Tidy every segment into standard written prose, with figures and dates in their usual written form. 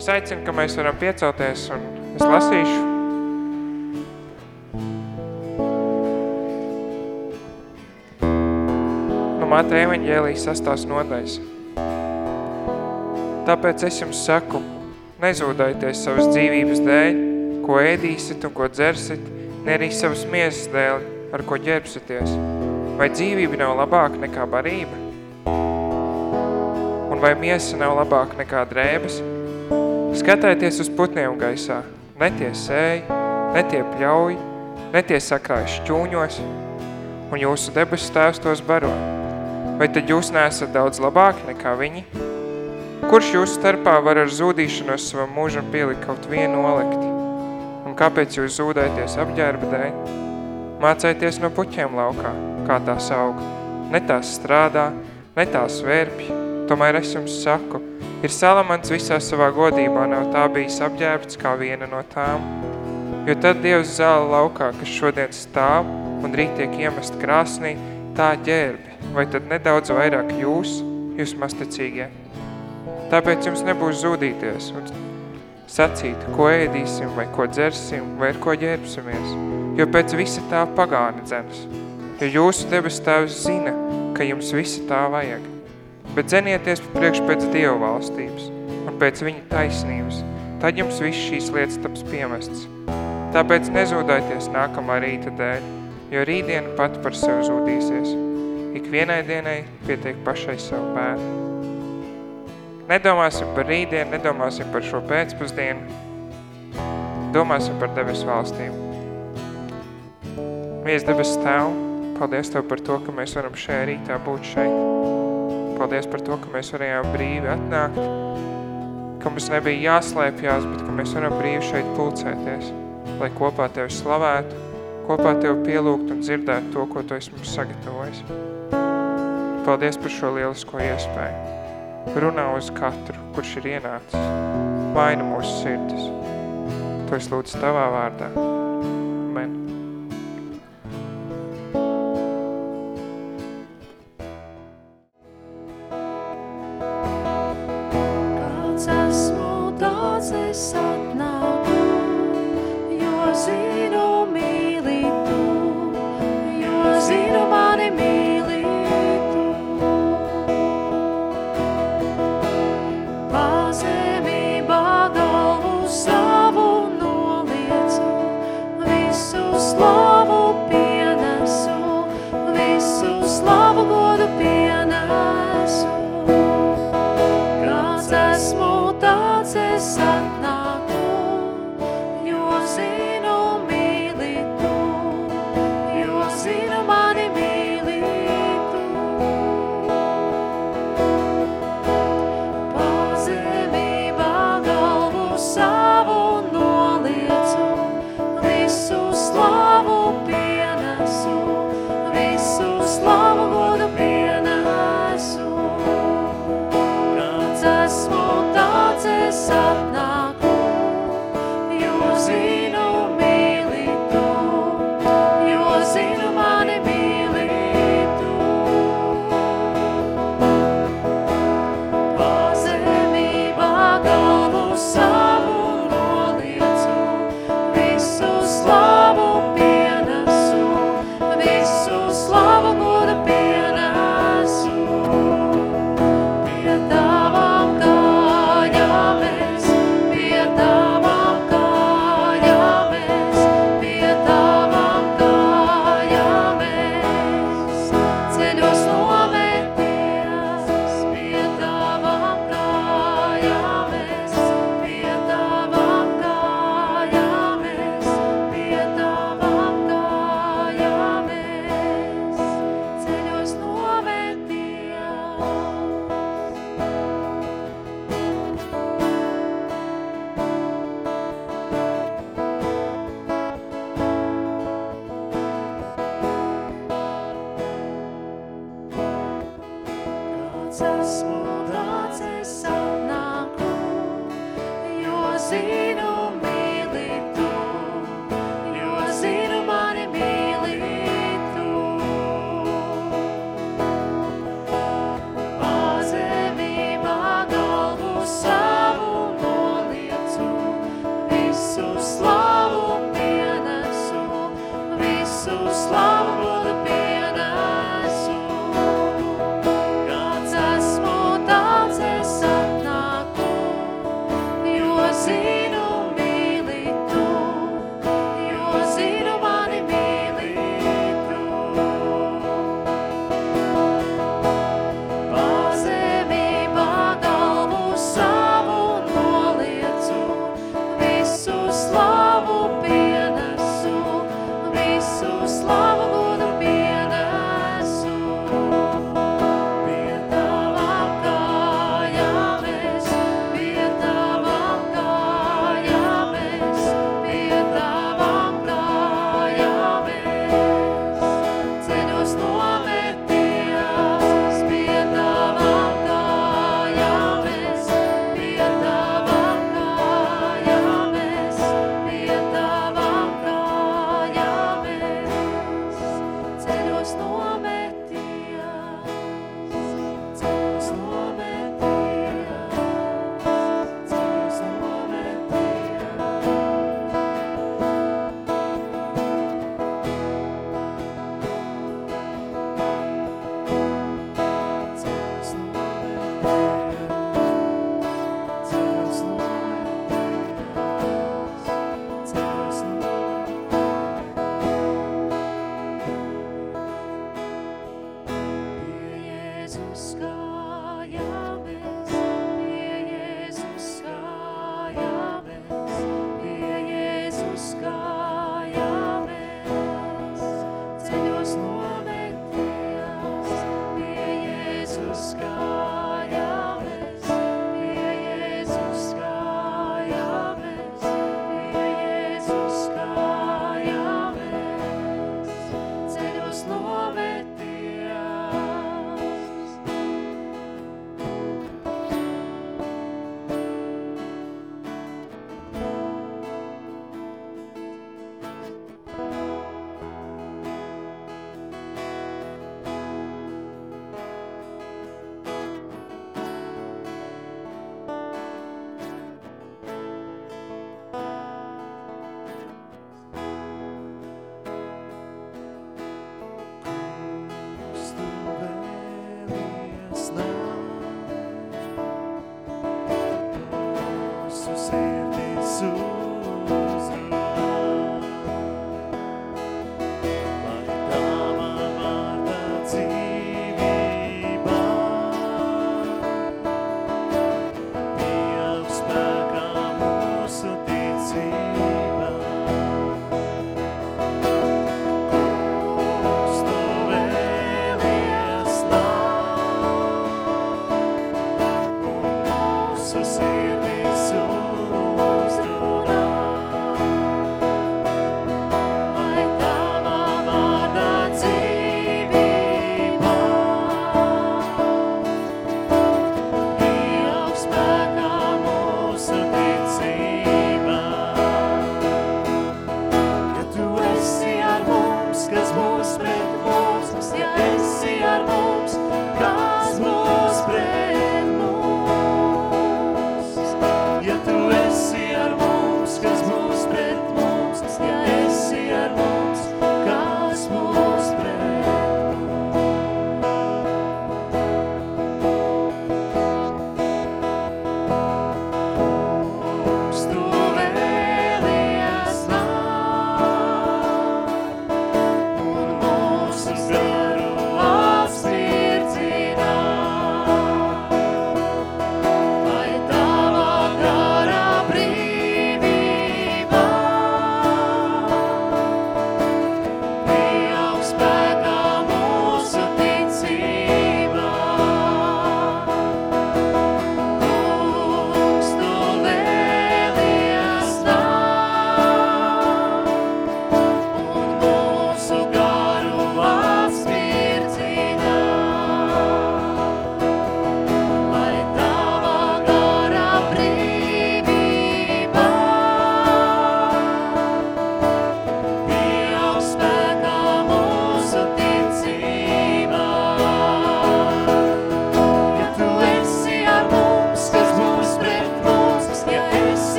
Es aicinu, ka mēs varam piecelties, un es lasīšu. No Mateja evaņģēlijas 6. nodaļas. Tāpēc es jums saku, nezūdaities savas dzīvības dēļ, ko ēdīsit un ko dzersit, ne arī savas miesas dēļ, ar ko ģērbsities. Vai dzīvība nav labāka nekā barība? Un vai miesa nav labāka nekā drēbes? Skatieties uz putniem gaisā, ne tie sēj, ne tie pļauj, ne tie sakrājas šķūņos, un jūsu debesu tēvs tos baro. Vai tad jūs neesat daudz labāki nekā viņi? Kurš jūsu starpā var ar zūdīšanos savam mūžam pielikt kaut vienu olekti? Un kāpēc jūs zūdēties apģērba dēļ? Mācēties no puķiem laukā, kā tās aug. Ne tās strādā, ne tās vērpj, tomēr es jums saku, ir Salamans visā savā godībā nav tā bijis apģērbts kā viena no tām. Jo tad Dievs zāle laukā, kas šodien stāv un rīt tiek iemest krāsnī, tā ģērbi, vai tad nedaudz vairāk jūs masticīgie. Tāpēc jums nebūs zūdīties un sacīt, ko ēdīsim, vai ko dzersim, vai ar ko ģērbsimies, jo pēc visa tā pagāni dzenas. Jo jūsu debes tēvs zina, ka jums visa tā vajag. Bet dzenieties priekš pēc Dieva valstības un pēc viņa taisnības, tad jums viss šīs lietas taps piemests. Tāpēc nezūdaities nākamā rīta dēļ, jo rītdiena pati par sevi zūdīsies. Ikvienai dienai pietiek pašai savu pēdu. Nedomāsim par rītdienu, nedomāsim par šo pēcpusdienu, domāsim par debesu valstību. Mies debes Tēv, paldies Tev par to, ka mēs varam šajā rītā būt šeit. Paldies par to, ka mēs varējām brīvi atnākt, ka mums nebija jāslēpjās, bet ka mēs varam brīvi šeit pulcēties, lai kopā Tevi slavētu, kopā Tevi pielūgt un dzirdētu to, ko Tu esi mums sagatavojis. Paldies par šo lielisko iespēju. Runā uz katru, kurš ir ienācis, maina mūsu sirdis. To es lūdzu Tavā vārdā. Amen. Kāds esmu, tāds es atnāku, jo zinu mīli Tu, jo zinu mani mīli Tu. Pazemībā galvu savu noliecu, visu slavu pienesu, visu slavu godu pienesu. Kāds esmu, tāds es atnāku, jo zinu mīli Tu, jo zinu mani mīli Tu. Pazemībā galvu savu noliecu, visu slavu pienesu, visu slavu godu pienesu. Kāds esmu, tāds es atnāku, jo zinu mīli Tu, jo zinu mani mīli Tu. Pazemībā galvu savu noliecu, visu slavu pienesu, visu slavu godu pienesu. Pie Tavām kājām es, pie Tavām kājām es, pie Tavām kājām es. Ceļos nometies, pie Tavām kājām es, pie Tavām kājām es, pie Tavām kājām es. Ceļos nometies. Kāds esmu, tāds es atnāku, jo zinu mīli Tu, jo zinu mani mīli Tu. Pazemībā galvu savu noliecu, sirdis uzrunā. Lai tavā vārdā dzīvībā pieaug spēkā mūsu ticībā. Ja tu esi ar mums, kas būs pret mums, ja esi ar mums, kas būs pret mums.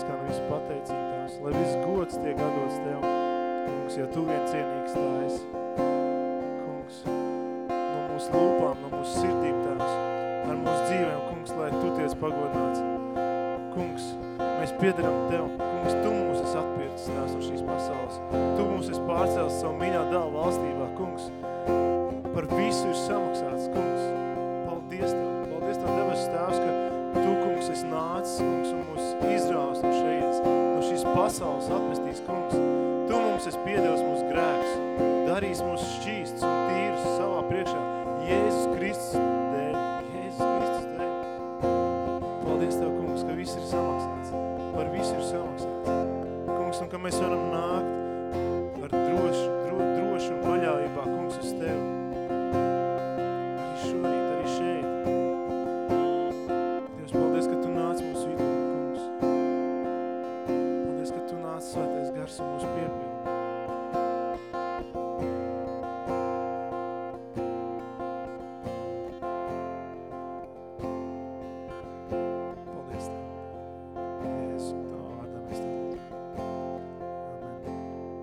kā no visu pateicību Tēvs, lai viss gods tiek atdots Tev, kungs, jo Tu vien cienīgs Tā esi. Kungs, no mūsu lūpām, no mūsu sirdīm Tēvs, ar mūsu dzīvēm, kungs, lai Tu tiec pagodināts. Kungs, mēs piederam Tev, kungs, Tu mūs esi atpircis Tēvs no šīs pasaules. Tu mūs esi pārcēlis savu mīļā dēla valstībā, kungs. Par visu ir samaksāts, kungs. Paldies Tev, debesis Tēvs, ka Tu, kungs, esi nācis, kungs, un mūs izrāvis no šeit, no šīs pasaules atmestīs, kungs. Tu mums esi piedevis mūsu grēkus, darīs mūs šķīsts un tīrus savā priekšā. Jēzus Kristus dēļ, Jēzus Kristus dēļ. Paldies Tev, kungs, ka viss ir samaksāts, par visu ir samaksāts. Kungs, un ka mēs varam nākt ar droši un paļāvībā, kungs, uz Tevi. Arī šorīt, arī šeit. Dievs, paldies, ka Tu nāc mūsu vidū, kungs. Paldies, ka Tu nāc Svētais Gars un mūsu piepildi. Paldies Tev. Jēzus, Tavā vārdā mēs Tev lūdzam. Amen.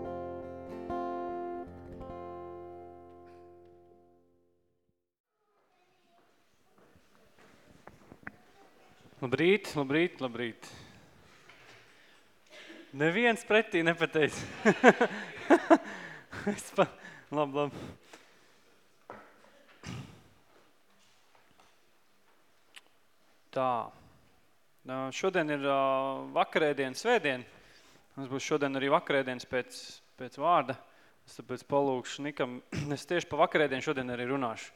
Labrīt, labrīt, labrīt. Neviens pretī nepateica. Labi. Tā. Šodien ir vakarēdiena, svētdiena. Mums būs šodien arī vakarēdienas pēc vārda. Es tāpēc palūkšu Nikam. Es tieši pa vakarēdienu šodien arī runāšu.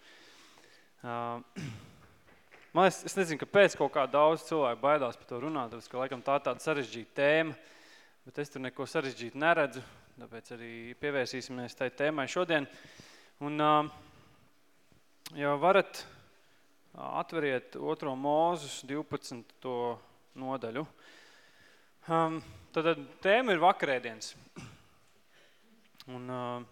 Es nezinu, kāpēc kaut kā daudz cilvēku baidās par to runāt, tāpēc, ka laikam tā tāda sarežģīta tēma, bet es tur neko sarežģītu neredzu, tāpēc arī pievērsīsimies tai tēmai šodien. Un, ja varat, atveriet 2. Mūzus 12. nodaļu. Tad tēma ir vakarēdienas. Un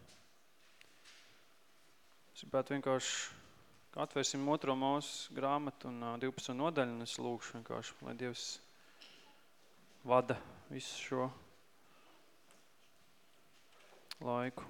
es gribētu vienkārši atvērsim 2. Mūzus grāmatu un 12. nodaļu, un es lūkšu vienkārši, lai Dievs vada visu šo laiku.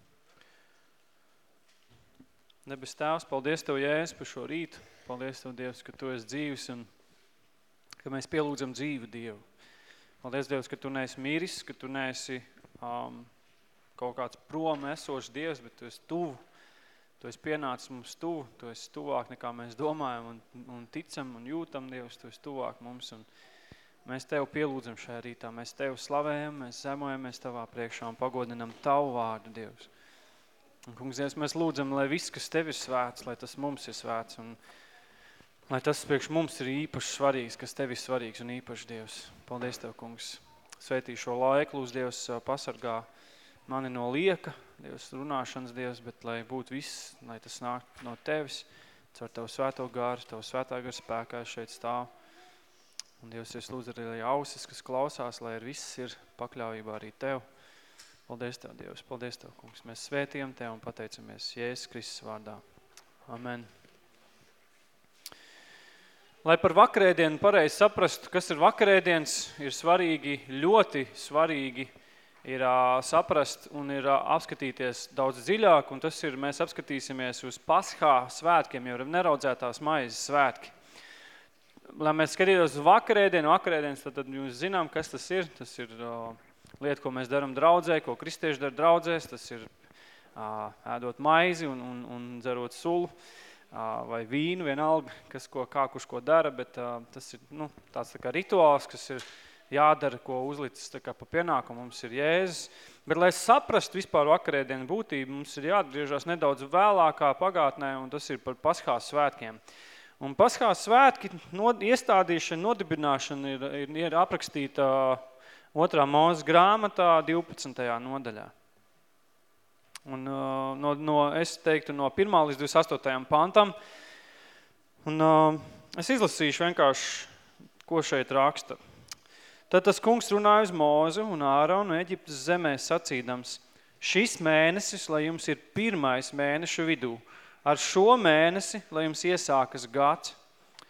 Debes Tēvs, paldies Tev, Jēzus, par šo rītu. Paldies Tev, Dievs, ka Tu esi dzīvs un ka mēs pielūdzam dzīvu Dievu. Paldies, Dievs, ka Tu neesi miris, ka Tu neesi kaut kāds prom esošs Dievs, bet Tu esi tuvu. Tu esi pienācis mums tuvu, Tu esi tuvāk nekā mēs domājam un ticam un jūtam, Dievs, Tu esi tuvāk mums un mēs Tev pielūdzam šajā rītā, mēs Tev slavējam, mēs zemojamies Tavā priekšā un pagodinam Tavu vārdu, Dievs. Un, kungs, Dievs, mēs lūdzam, lai viss, kas Tev ir svēts, lai tas mums ir svēts un lai tas priekš mums ir īpaši svarīgs, kas Tev ir svarīgs un īpaši, Dievs. Paldies Tev, kungs. Svētī šo laiku, lūdz, Dievs, pasargā mani no lieka, Dievs, runāšanas, Dievs, bet lai būtu viss, lai tas nāk no Tevis, caur Tavu svēto gāru, Tavu svētā gara spēkā šeit stāv. Un, Dievs, es lūdzu arī, lai ausis, kas klausās, lai ar viss ir pakļāvībā arī Tev. Paldies Tev, Dievs, paldies Tev, kungs. Mēs svētījam Tev un pateicamies Jēzus Kristus vārdā. Amen. Lai par vakarēdienu pareizi saprastu, kas ir vakarēdienas, ir svarīgi, ļoti svarīgi ir saprast un ir apskatīties daudz dziļāk, un tas ir, mēs apskatīsimies uz Paskā svētkiem, jau neraudzētās maizes svētki. Lai mēs skatītos uz vakarēdienas, tad jūs zinām, kas tas ir. Tas ir lieta, ko mēs daram draudzē, ko kristieši dara draudzēs, tas ir ēdot maizi un dzerot sulu vai vīnu, vienalga, kurš ko dara, bet tas ir tāds tā kā rituāls, kas ir jādara, ko uzlicis tā kā pa pienākumu, mums ir Jēzus. Bet, lai saprastu vispār vakarēdienu būtību, mums ir jāatgriežas nedaudz vēlākā pagātnē, un tas ir par Paskās svētkiem. Un Paskās svētki iestādīšana, nodibināšana ir aprakstīta 2. Mūzus grāmatā 12. nodaļā. Un es teiktu no 1. līdz 28. pantam. Un es izlasīšu vienkārši, ko šeit raksta. Tad tas kungs runāja uz Mūzu un Āronu Eģiptes zemē sacīdams: šis mēnesis, lai jums ir 1. mēneša vidū, ar šo mēnesi, lai jums iesākas gads.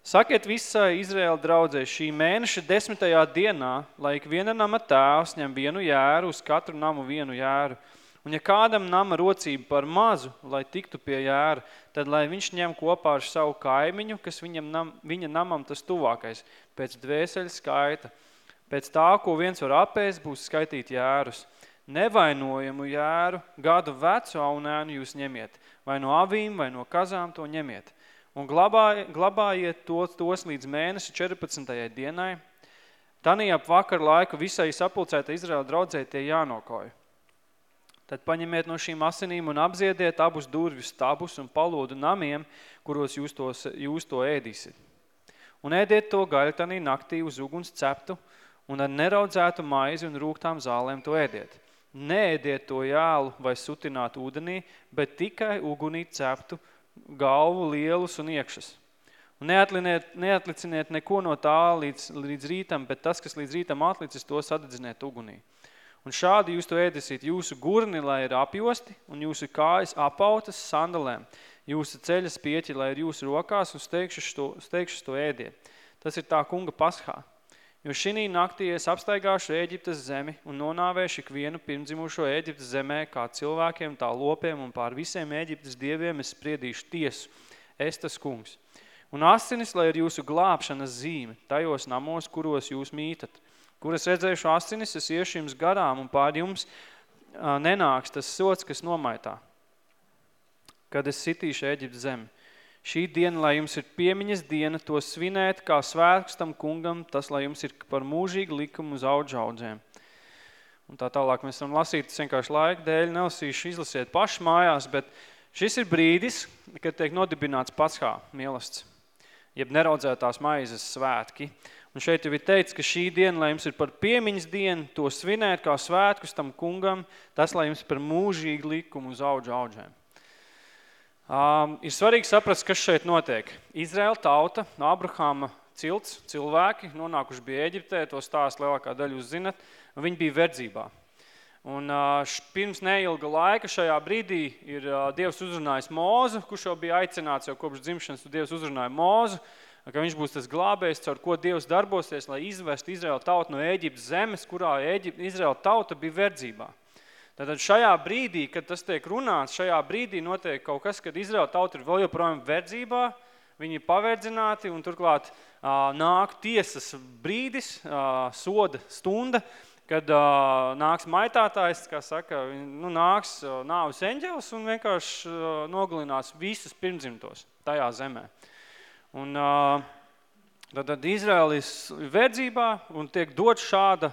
Sakiet visai Izraēla draudzē šī mēneša 10. dienā, lai ik viena nama tēvs ņem vienu jēru, uz katru namu vienu jēru. Un ja kādam nama rocība par mazu, lai tiktu pie jēra, tad lai viņš ņem kopā ar savu kaimiņu, kas viņa namam tas tuvākais, pēc dvēseļa skaita. Pēc tā, ko viens var apēst, būs skaitīt jērus. Nevainojamu jēru, gadu vecu aunēnu jūs ņemiet, vai no avīm, vai no kazām to ņemiet. Un glabājiet tos līdz mēneša 14. dienai. Tanī ap vakar laiku visai sapulcēta Izraēla draudzē tie jānokauj. Tad paņemiet no šīm asinīm un apziediet abus durvju stabus un palodu namiem, kuros jūs to ēdīsiet. Un ēdiet to gaļu tanī naktī uz uguns ceptu, un ar neraudzētu maizi un rūgtām zālēm to ēdiet. Neēdiet to jālu vai sutinātu ūdenī, bet tikai ugunī ceptu, galvu lielus un iekšas. Un neatliciniet neko no tā līdz rītam, bet tas, kas līdz rītam atlicis, to sadedziniet ugunī. Un šādi jūs to ēdīsiet, jūsu gurni, lai ir apjosti, un jūsu kājas apautas sandalēm, jūsu ceļas pieķi, lai ir jūsu rokās, un steikšus to ēdiet. Tas ir tā kunga paschā. Jo šinī naktī es apstaigāšu Ēģiptes zemi un nonāvēšu ikvienu pirmdzimušo Ēģiptes zemē, kā cilvēkiem, tā lopiem un pār visiem Ēģiptes dieviem es spriedīšu tiesu. Es tas kungs. Un asinis, lai ir jūsu glābšanas zīme, tajos namos, kuros jūs mītat. Kur es redzēšu asinis, es iešu jums garām un pār jums nenāks tas sots, kas nomaitā, kad es sitīšu Ēģiptes zemi. Šī diena, lai jums ir piemiņas diena, to svinēt kā svētks tam kungam, tas, lai jums ir par mūžīgu likumu uz audzaudzēm. Un tā tālāk mēs varam lasīt, tas vienkārši laika dēļ, nelasīšu, izlasiet paši mājās, bet šis ir brīdis, kad tiek nodibināts paschā mielasts, jeb neraudzētās maizes svētki. Un šeit jau ir teicis, ka šī diena, lai jums ir par piemiņas dienu, to svinēt kā svētkus tam kungam, tas, lai jums ir par mūžīgu likumu uz audzaudzēm. Ir svarīgi saprast, kas šeit notiek. Izraēla tauta, no Abrahama cilts, cilvēki, nonākuši bija Ēģiptē, to stāstu lielākā daļa jūs zinat, viņi bija verdzībā. Un pirms neilga laika šajā brīdī ir Dievs uzrunājis Mozu, kurš jau bija aicināts jau kopš dzimšanas, Dievs uzrunāja Mozu, ka viņš būs tas glābējs, caur ko Dievs darbosies, lai izvestu Izraēla tautu no Ēģiptes zemes, kurā Izraēla tauta bija verdzībā. Tātad šajā brīdī, kad tas tiek runāts, šajā brīdī notiek kaut kas, kad Izraēla tauta ir vēl joprojām verdzībā, viņi ir paverdzināti un turklāt nāk tiesas brīdis, soda stunda, kad nāks maitātājs, kā saka, nāks nāves eņģelis un vienkārši nogalinās visus pirmdzimtos tajā zemē. Un tad Izraēla ir verdzībā un tiek dot šāda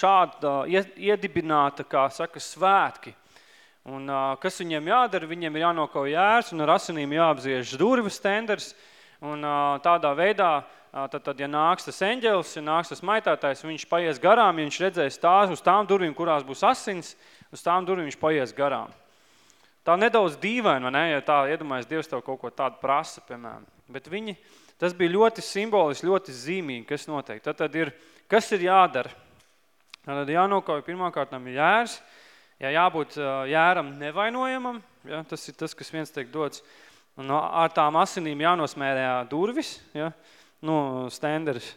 iedibināta, kā saka, svētki. Un kas viņiem jādara? Viņiem ir jānokauj jērs un ar asinīm jāapziež durvis tenders. Un tādā veidā, tad ja nāks tas eņģelis, ja nāks tas maitātājs, viņš paies garām, ja viņš redzēs tās uz tām durvīm, kurās būs asins, uz tām durvīm viņš paies garām. Tā nedaudz dīvaini, vai ne? Ja tā iedomājas, Dievs tev kaut ko tādu prasa, piemēram. Bet tas bija ļoti simboliski, ļoti zīmīgi, kas notiek. Tad ir, kas ir jādara? Tad jānokauj pirmkārtām ir jērs, jābūt jēram nevainojamam, ja, tas ir tas, kas viens tiek dots, un ar tām asinīm jānosmērē durvis, ja, stenderis,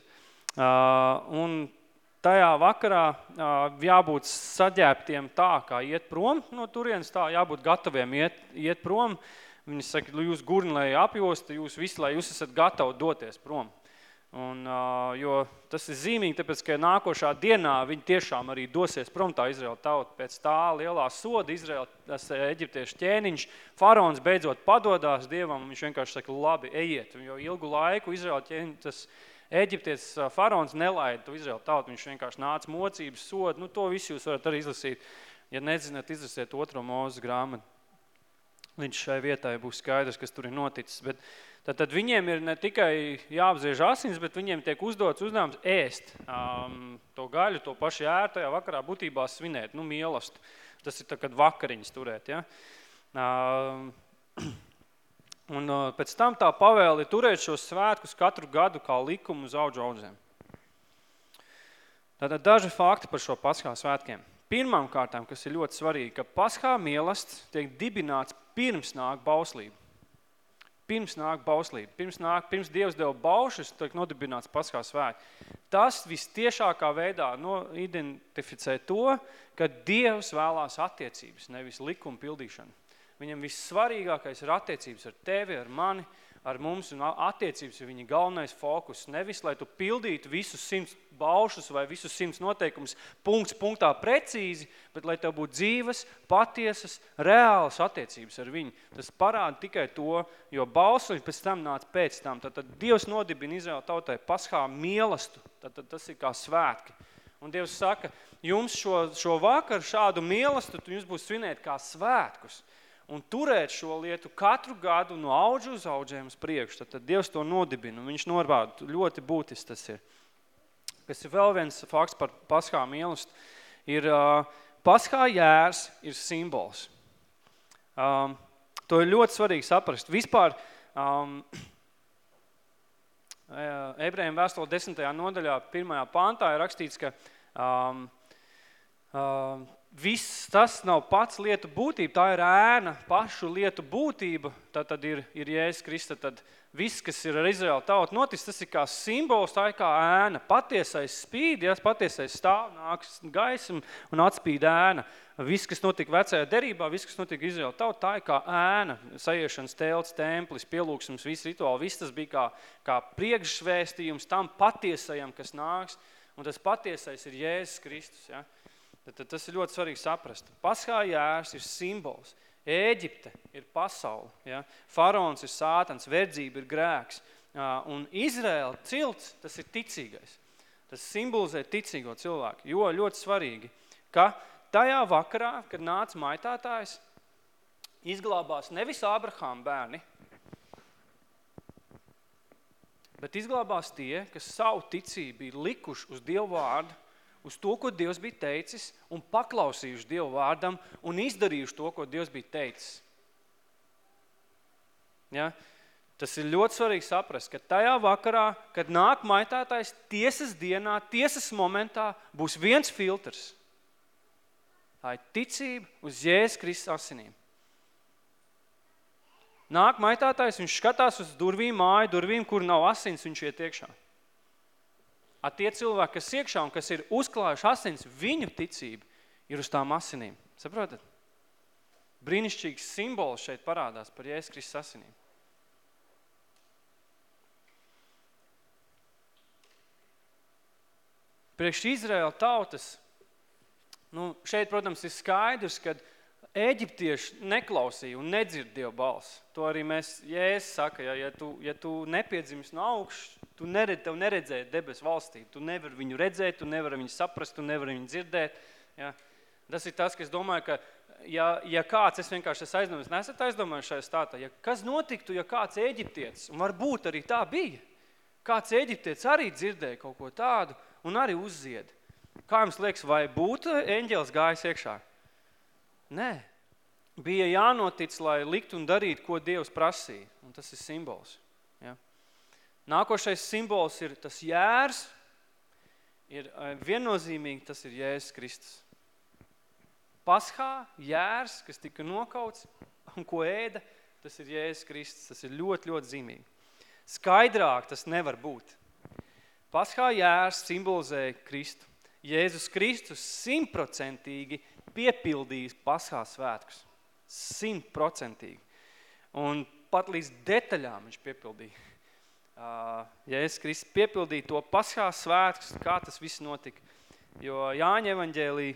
un tajā vakarā jābūt saģēptiem tā, kā iet prom no turienes, tā jābūt gataviem iet prom, viņi saka, jūs gurni, lai apjosta, jūs visi, lai jūs esat gatavi doties prom. Un, jo tas ir zīmīgi, tāpēc, ka nākošā dienā viņi tiešām arī dosies prom tā Izraēla tauta. Pēc tā lielā soda tas eģiptiešu ķēniņš, faraons beidzot padodās Dievam, un viņš vienkārši saka, labi, ejiet. Jo ilgu laiku Izraēla ķēniņš, tas eģiptietis faraons nelaida to Izraēla tautu, viņš vienkārši nāca mocības sodu, to visu jūs varat arī izlasīt. Ja nezināt, izlasiet 2. Mūzes grāmatu. Līdz šai vietai būs skaidrs, kas tur ir noticis. Bet tad viņiem ir ne tikai jāapziež asins, bet viņiem tiek uzdots uzdevums ēst to gaļu, to pašu jēru tajā vakarā būtībā svinēt, mielastu. Tas ir tā, kad vakariņas turēt, ja. Un pēc tam tā pavēle ir turēt šos svētkus katru gadu kā likumu uz audzaudzēm. Tātad daži fakti par šo paschā svētkiem. Pirmām kārtām, kas ir ļoti svarīgi, ka paschā mielasts tiek dibināts pirms nāk bauslība. pirms nāk bauslība, pirms Dievs deva baušas, tiek nodibināts Paskā svētki. Tas vistiešākā veidā identificē to, ka Dievs vēlās attiecības, nevis likuma pildīšanu. Viņam vissvarīgākais ir attiecības ar tevi, ar mani, ar mums, un attiecības ir viņa galvenais fokus. Nevis, lai tu pildītu visus 100 baušus vai visus 100 noteikumus punkts punktā precīzi, bet lai tev būtu dzīves, patiesas, reālas attiecības ar viņu. Tas parāda tikai to, jo bausliņi pēc tam nāca pēc tam. Tad Dievs nodibina Izraēla tautai Paskā mielastu, tad tas ir kā svētki. Un Dievs saka, jums šo vakaru šādu mielastu jums būs svinēt kā svētkus. Un turēt šo lietu katru gadu no audžu uz audžiem uz priekšu. Tad Dievs to nodibina, un viņš norāda, ļoti būtisks tas ir. Kas ir vēl viens fakts par Paskā mielastu, ir Paskā jērs ir simbols. To ir ļoti svarīgi saprast. Vispār Ebrejiem vēstule 10. nodaļā, 1. pantā ir rakstīts, ka viss tas nav pats lietu būtība, tā ir ēna, pašu lietu būtība, tad ir Jēzus Kristus, tad viss, kas ir ar Izraēlu tautu noticis, tas ir kā simbols, tā ir kā ēna, patiesais spīd, patiesais stāv, nāks gaisma un atspīd ēna. Viss, kas notika vecajā derībā, viss, kas notika Izraēlu tautu, tā ir kā ēna, sajiešanas telts, templis, pielūgsums, viss rituāli, viss tas bija kā priekšvēstījums tam patiesajam, kas nāks, un tas patiesais ir Jēzus Kristus, ja. Tad tas ir ļoti svarīgi saprast. Paskā jērs ir simbols. Ēģipte ir pasaule. Ja? Faraons ir sātans, verdzība ir grēks. Un Izraēla cilts, tas ir ticīgais. Tas simbolizē ticīgo cilvēku. Jo ļoti svarīgi, ka tajā vakarā, kad nāca maitātājs, izglābās nevis Ābrahāma bērni, bet izglābās tie, kas savu ticību ir likuši uz Dievu vārdu, uz to, ko Dievs bija teicis, un paklausījuši Dievu vārdam, un izdarījuši to, ko Dievs bija teicis. Ja? Tas ir ļoti svarīgi saprast, ka tajā vakarā, kad nāk maitātājs, tiesas dienā, tiesas momentā, būs viens filtrs. Tā ir ticība uz Jēzus Kristus asinīm. Nāk maitātājs, viņš skatās uz durvīm, māju durvīm, kur nav asins, viņš iet iekšā. Tie cilvēki, kas iekšā un kas ir uzklājuši asins, viņu ticība ir uz tām asinīm. Saprotat? Brīnišķīgs simbols šeit parādās par Jēzus Kristus asinīm. Priekš Izraēla tautas, šeit, protams, ir skaidrs, kad Ēģiptieši neklausīja un nedzird Dieva balsi. To arī Jēzus saka, ja tu nepiedzimis no augšas, tev neredzēja debes valstī. Tu nevar viņu redzēt, tu nevar viņu saprast, tu nevar viņu dzirdēt. Ja? Tas ir tas, ka es domāju, ka ja kāds, es vienkārši aizdomājos, nesat aizdomājuši šajā stātā, kas notiktu, ja kāds Ēģiptietis, un varbūt arī tā bija, kāds Ēģiptietis arī dzirdēja kaut ko tādu un arī uzzied. Kā jums liekas, vai būtu eņģelis gājis iekšā? Nē. Bija jānotic, lai likt un darīt, ko Dievs prasīja. Un tas ir simbols. Ja? Nākošais simbols ir tas jērs. Ir viennozīmīgi, tas ir Jēzus Kristus. Paskā jērs, kas tika nokauts un ko ēda, tas ir Jēzus Kristus. Tas ir ļoti, ļoti zīmīgi. Skaidrāk tas nevar būt. Paskā jērs simbolizē Kristu. Jēzus Kristus 100% piepildījis Paskā svētkus. 100%. Un pat līdz detaļām viņš piepildīja. Jēzus Kristus piepildīja to Paskā svētkus, kā tas viss notika. Jo Jāņa evaņģēlī,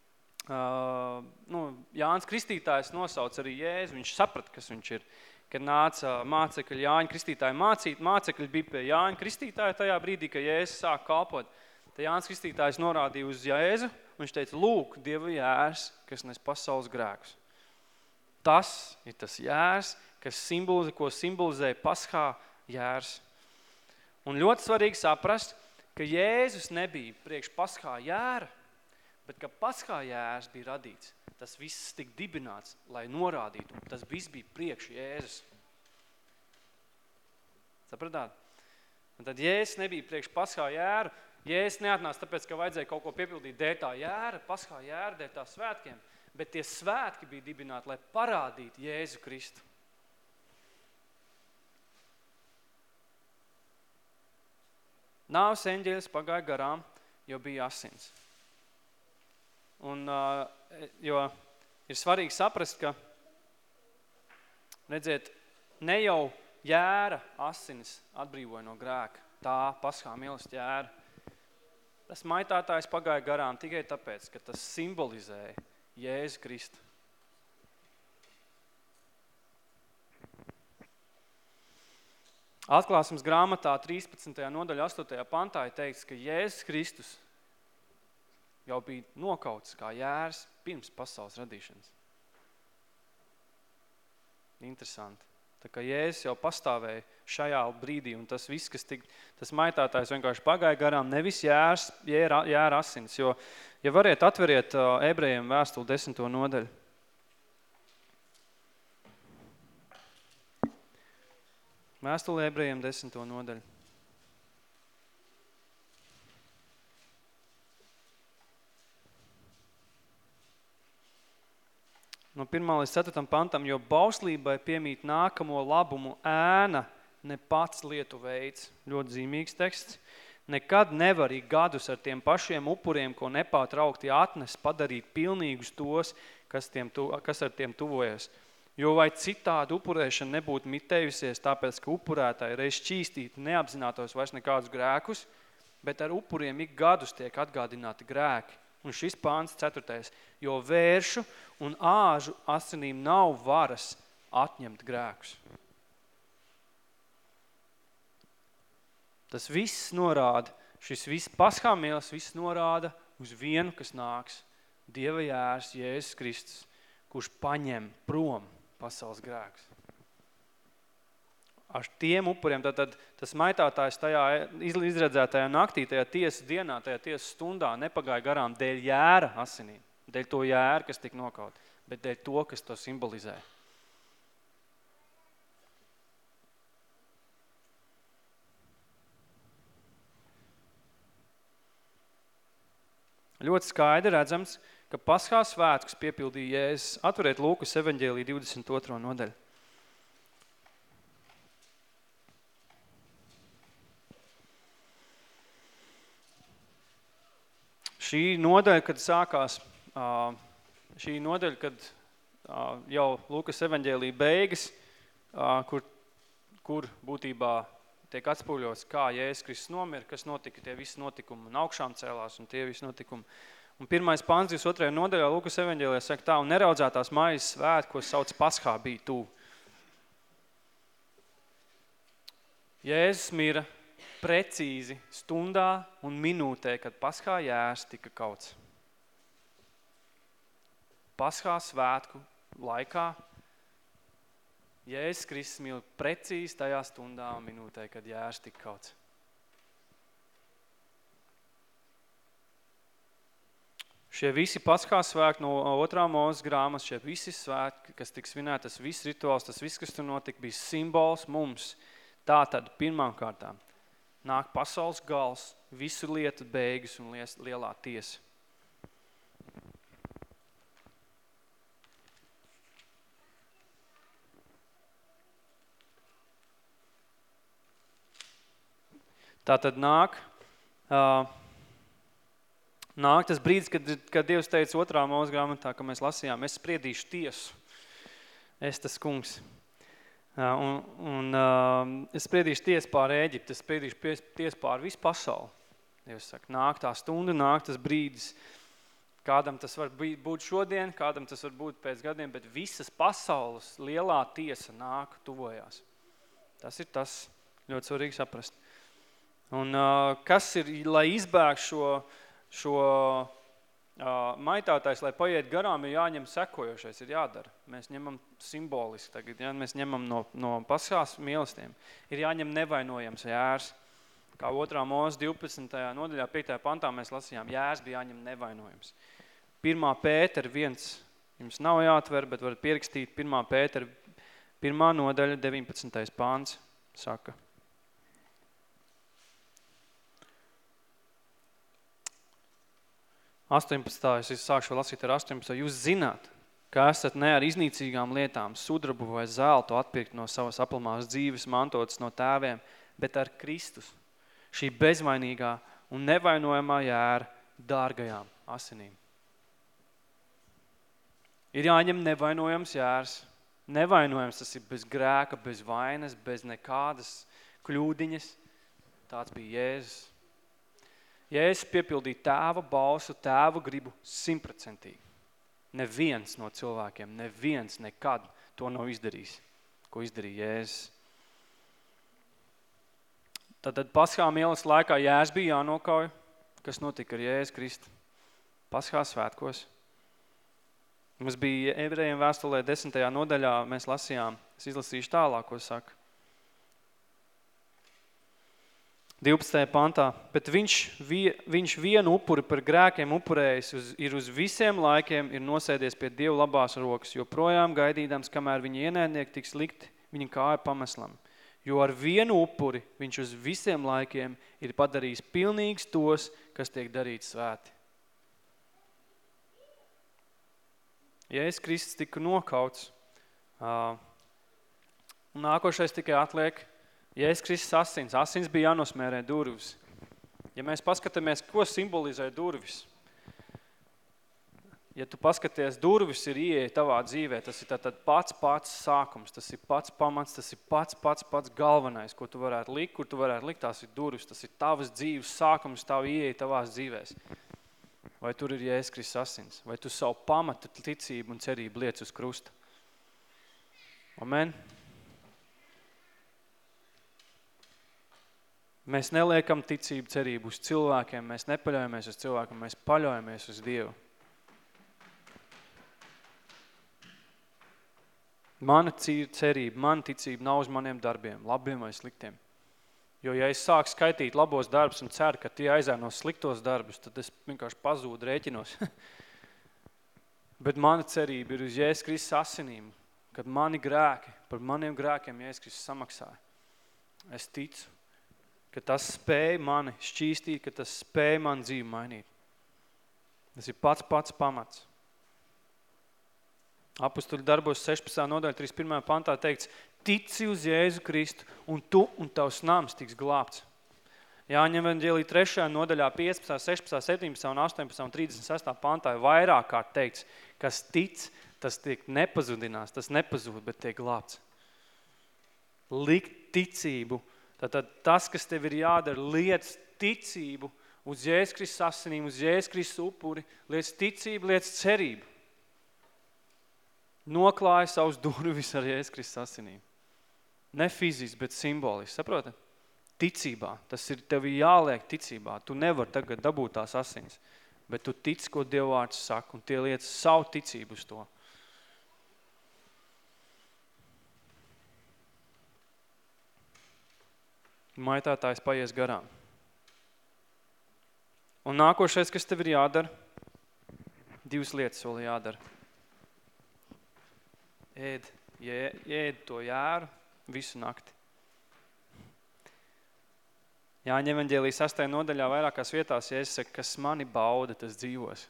Jānis Kristītājs nosauc arī Jēzu, viņš saprata, kas viņš ir. Kad nāca mācekļi Jāņa Kristītāju mācīt, mācekļi bija pie Jāņa Kristītāja tajā brīdī, kad Jēzus sāk kalpot. Tad Jānis Kristītājs norādīja uz Jēzu, un viņš teica, lūk, Dieva jērs, kas nes pasaules grēkus. Tas ir tas jērs, ko simbolizē Paskā jērs. Un ļoti svarīgi saprast, ka Jēzus nebija priekš Paskā jēra, bet ka Paskā jērs bija radīts. Tas viss tika dibināts, lai norādītu. Tas viss bija priekš Jēzus. Sapratāt? Un tad Jēzus nebija priekš Paskā jēra. Jēzus neatnāca tāpēc, ka vajadzēja kaut ko piepildīt dēļ tā jēra, Paskā jēra, dēļ tā svētkiem. Bet tie svētki bija dibināti, lai parādītu Jēzu Kristu. Nāves eņģelis pagāja garām, jo bija asins. Un, jo ir svarīgi saprast, ka, redziet, ne jau jēra asinis atbrīvoja no grēka, tā paskā mīlest jēra. Tas maitātājs pagāja garām tikai tāpēc, ka tas simbolizēja Jēzu Kristu. Atklāsmes grāmatā 13. nodaļa 8. pantā ir teikts, ka Jēzus Kristus jau bija nokauts kā jērs pirms pasaules radīšanas. Interesanti. Tā kā Jēzus jau pastāvēja šajā brīdī, un tas viss, tas maitātājs vienkārši pagāja garām, nevis jēra asins, jo, ja variet, atveriet Ebrejiem vēstuli 10. nodaļu. Vēstuli Ebrejiem 10. nodaļu. No 1. līdz 4. pantam, jo bauslībai piemīt nākamo labumu ēna, ne pats lietu veids, ļoti zīmīgs teksts, nekad nevarī gadus ar tiem pašiem upuriem, ko nepārtraukti atnes, padarīt pilnīgus tos, kas ar tiem tuvojas. Jo vai citādi upurēšana nebūtu mitējusies, tāpēc, ka upurētāji reiz šķīstīti neapzinātos vairs nekādus grēkus, bet ar upuriem ik gadus tiek atgādināti grēki. Un šis pāns 4. Jo vēršu un āžu asinīm nav varas atņemt grēkus. Tas viss norāda, šis viss paskā mīles, viss norāda uz vienu, kas nāks. Dieva jērs Jēzus Kristus, kurš paņem prom pasaules grēkus. Ar tiem upuriem, tad tas maitātājs tajā izredzētajā naktī, tajā tiesas dienā, tajā tiesas stundā nepagāja garām dēļ jēra asinīm, dēļ to jēra, kas tika nokaut, bet dēļ to, kas to simbolizē. Ļoti skaidri redzams, ka paskā svētkus piepildīja Jēzus. Atveriet Lūkas evaņģēlī 22. nodaļu. Šī nodaļa, kad sākās, kad jau Lūkas evaņģēlī beigas, kur būtībā tiek atspūļots, kā Jēzus Kristus nomira, kas notika, tie visi notikumi, un augšām cēlās, un tie visi notikumi. Un 1. pāns 22. nodaļā Lūkas evaņģēlijā saka tā, un neraudzētās maizes svētki, ko sauc paskā, bija tuvu. Jēzus mira precīzi stundā un minūtē, kad paskā jērs tika kauts. Paskā svētku laikā Jēzus Kristus mīl precīzi tajā stundā un minūtē, kad jērs tika kauts. Šie visi paskā svētki no 2. Mūzes grāmatas, šie visi svētki, kas tika svinēti, tas viss rituāls, tas viss, kas tur notika, bija simbols mums. Tātad pirmām kārtām nāk pasaules gals, visu lietu beigas un lielā tiesa. Tātad nāk tas brīdis, kad Dievs teica 2. Mūzes grāmatā, ka mēs lasījām, es spriedīšu tiesu, es tas kungs. Es spriedīšu tiesu pār Ēģipti, es spriedīšu tiesu pār visu pasauli. Dievs saka, nāk tā stunda, nāk tas brīdis. Kādam tas var būt šodien, kādam tas var būt pēc gadiem, bet visas pasaules lielā tiesa nāk, tuvojās. Tas ir tas ļoti svarīgi saprast. Un kas ir, lai izbēg šo maitātājs, lai paiet garām, ir jāņem sekojošais, ir jādara. Mēs ņemam simboliski tagad, ja? Mēs ņemam no paskās mīlestiem. Ir jāņem nevainojams jērs. Kā 2. Mūzes 12. nodaļā 5. pantā mēs lasījām, jērs bija jāņem nevainojams. 1. Pētera 1, jums nav jāatver, bet varat pierakstīt 1. Pētera 1. nodaļa 19. pāns saka. Es sākšu lasīt ar 18. Jūs zināt, ka esat ne ar iznīcīgām lietām, sudrabu vai zeltu atpirkt no savas aplamās dzīves, mantotas no tēviem, bet ar Kristus, šī bezvainīgā un nevainojamā jēra dārgajām asinīm. Ir jāņem nevainojams jērs. Nevainojams tas ir bez grēka, bez vainas, bez nekādas kļūdiņas. Tāds bija Jēzus. Jēzus piepildīja tēva balsu, tēva gribu 100%. Neviens no cilvēkiem, neviens nekad to nav izdarījis, ko izdarīja Jēzus. Tad Paskām ielas laikā Jēzus bija jānokauj. Kas notika ar Jēzus Kristu? Paskā svētkos. Mums bija Ebrejiem vēstulē 10. nodaļā, mēs lasījām, es izlasīšu tālāk, ko saka. 12. pantā, bet viņš vienu upuri par grēkiem upurējis, ir uz visiem laikiem, ir nosēdies pie Dieva labās rokas, joprojām gaidīdams, kamēr viņa ienaidnieki tiks likt viņa kāja pameslam. Jo ar vienu upuri viņš uz visiem laikiem ir padarījis pilnīgs tos, kas tiek darīts svēti. Jēzus Kristus tika nokauts, un nākošais tikai atliek Jēzus Kristus asins. Asins bija jānosmērē durvis. Ja mēs paskatāmies, ko simbolizē durvis, ja tu paskaties, durvis ir ieeja tavā dzīvē, tas ir tātad pats sākums, tas ir pats pamats, tas ir pats galvenais, ko tu varētu likt, kur tu varētu likt, tās ir durvis, tas ir tavas dzīves sākums, tavu ieeja tavās dzīvēs. Vai tur ir Jēzus Kristus asins? Vai tu savu pamatu ticību un cerību liec uz krusta? Amen. Mēs neliekam ticību, cerību uz cilvēkiem, mēs nepaļaujamies uz cilvēkiem, mēs paļaujamies uz Dievu. Mana cerība, mana ticība nav uz maniem darbiem, labiem vai sliktiem. Jo, ja es sāku skaitīt labos darbus un ceru, ka tie aizēnos sliktos darbus, tad es vienkārši pazūdu rēķinos. Bet mana cerība ir uz Jēzus Kristus asinīm, kad mani grēki, par maniem grēkiem Jēzus Kristus samaksāja. Es ticu, ka tas spēja mani šķīstīt, ka tas spēja mani dzīvi mainīt. Tas ir pats pamats. Apostoļu darbos 16. nodaļa 31. pantā teikts, tici uz Jēzu Kristu, un tu un tavs nams tiks glābts. Jāņem evanģēlī 3. nodaļā 15., 16., 17. un 18. un 36. pantā ir vairāk kārt teikts, kas tic, tas tiek nepazudinās, tas nepazūd, bet tiek glābts. Likt ticību, tātad tas, kas tev ir jādara, liec ticību uz Jēzus Kristus asinīm, uz Jēzus Kristus upuri, liec ticību, liec cerību. Noklāja savus durvis ar Jēzus Kristus asinīm. Ne fiziski, bet simboliski, saprotat? Ticībā, tas ir tev jāliek ticībā. Tu nevar tagad dabūt tās asins, bet tu tici, ko Dieva vārds saka, un tie liec savu ticību uz to. Maitātājs paies garām. Un nākošais, kas tev ir jādara, 2 lietas vēl jādara. Ēd to jēru visu nakti. Jāņem evanģēlī 6. nodaļā vairākās vietās, ja es saku, kas mani bauda, tas dzīvos.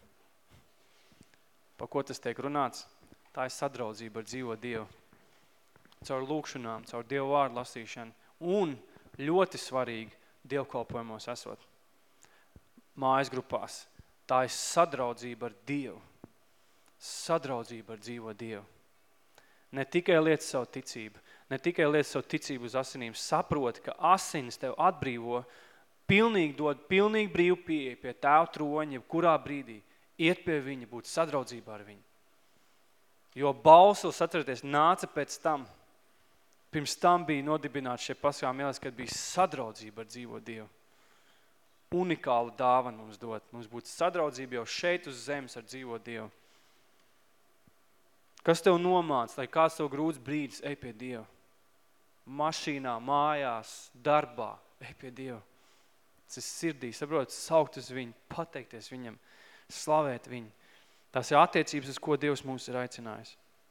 Pa ko tas tiek runāts? Tā ir sadraudzība ar dzīvo Dievu. Caur lūkšanām, caur Dievu vārdu lasīšanu un ļoti svarīgi dievkalpojumos esot. Mājas grupās. Tā ir sadraudzība ar Dievu. Sadraudzība ar dzīvo Dievu. Ne tikai liec savu ticību, ne tikai liec savu ticību uz asinīm, saproti, ka asinis tev atbrīvo, dod pilnīgi brīvu pieeja pie tēva troņa, kurā brīdī iet pie viņa, būt sadraudzībā ar viņu. Jo Bausils, atcerieties, nāca pēc tam, pirms tam bija nodibināts šie Paskām ielas, kad bija sadraudzība ar dzīvo Dievu. Unikālu dāvanu mums dot, mums būtu sadraudzība jau šeit uz zemes ar dzīvo Dievu. Kas tev nomāc, lai kāds tev grūts brīdis, ej pie Dieva. Mašīnā, mājās, darbā, ej pie Dieva. Tas ir sirdī, saprot, saukt uz viņu, pateikties viņam, slavēt viņu. Tas ir attiecības, uz ko Dievs mūs ir aicinājis.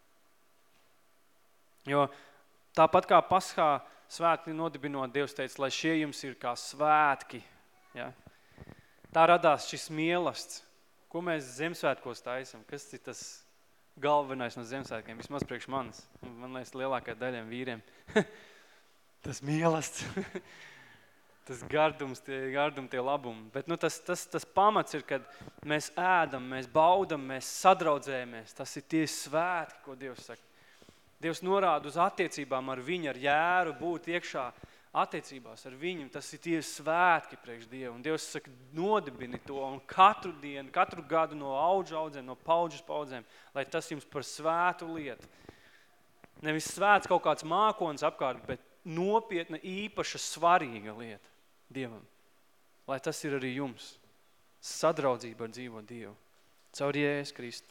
Jo tāpat kā Paskā svētki nodibinot, Dievs teica, lai šie jums ir kā svētki. Ja? Tā radās šis mielasts. Ko mēs Ziemassvētkos taisam? Kas ir tas galvenais no Ziemassvētkiem? Vismaz priekš manis. Man liekas lielākajai daļiem vīriem. Tas mielasts. Tas gardums, tie labumi. Bet tas pamats ir, kad mēs ēdam, mēs baudam, mēs sadraudzējamies. Tas ir tie svētki, ko Dievs saka. Dievs norāda uz attiecībām ar viņu, ar Jēru, būt iekšā attiecībās ar viņu. Tas ir tie svētki priekš Dievu. Un Dievs saka, nodibini to. Un katru dienu, katru gadu no audzēm, no paudžas paudzēm, lai tas jums par svētu lietu. Nevis svēts kaut kāds mākonis apkārt, bet nopietna, īpaša, svarīga lieta Dievam. Lai tas ir arī jums. Sadraudzība ar dzīvo Dievu. Caur Jēzus Kristu.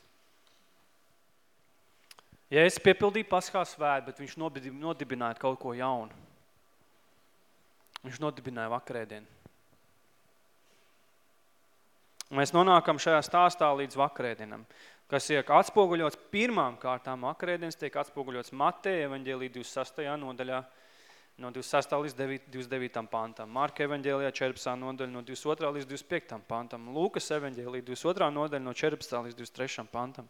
Jēzus piepildīja Paskā svētu, bet viņš nodibināja kaut ko jaunu. Viņš nodibināja vakarēdienu. Un mēs nonākam šajā stāstā līdz vakarēdienam, kas tiek atspoguļots pirmām kārtām. Vakarēdienas tiek atspoguļots Mateja evaņģēlī 26. nodaļā, no 26. līdz 29. pantam. Marka evaņģēlijā 14. nodaļa no 22. līdz 25. pantam. Lūkas evaņģēlī 22. nodaļa no 14. līdz 23. pantam.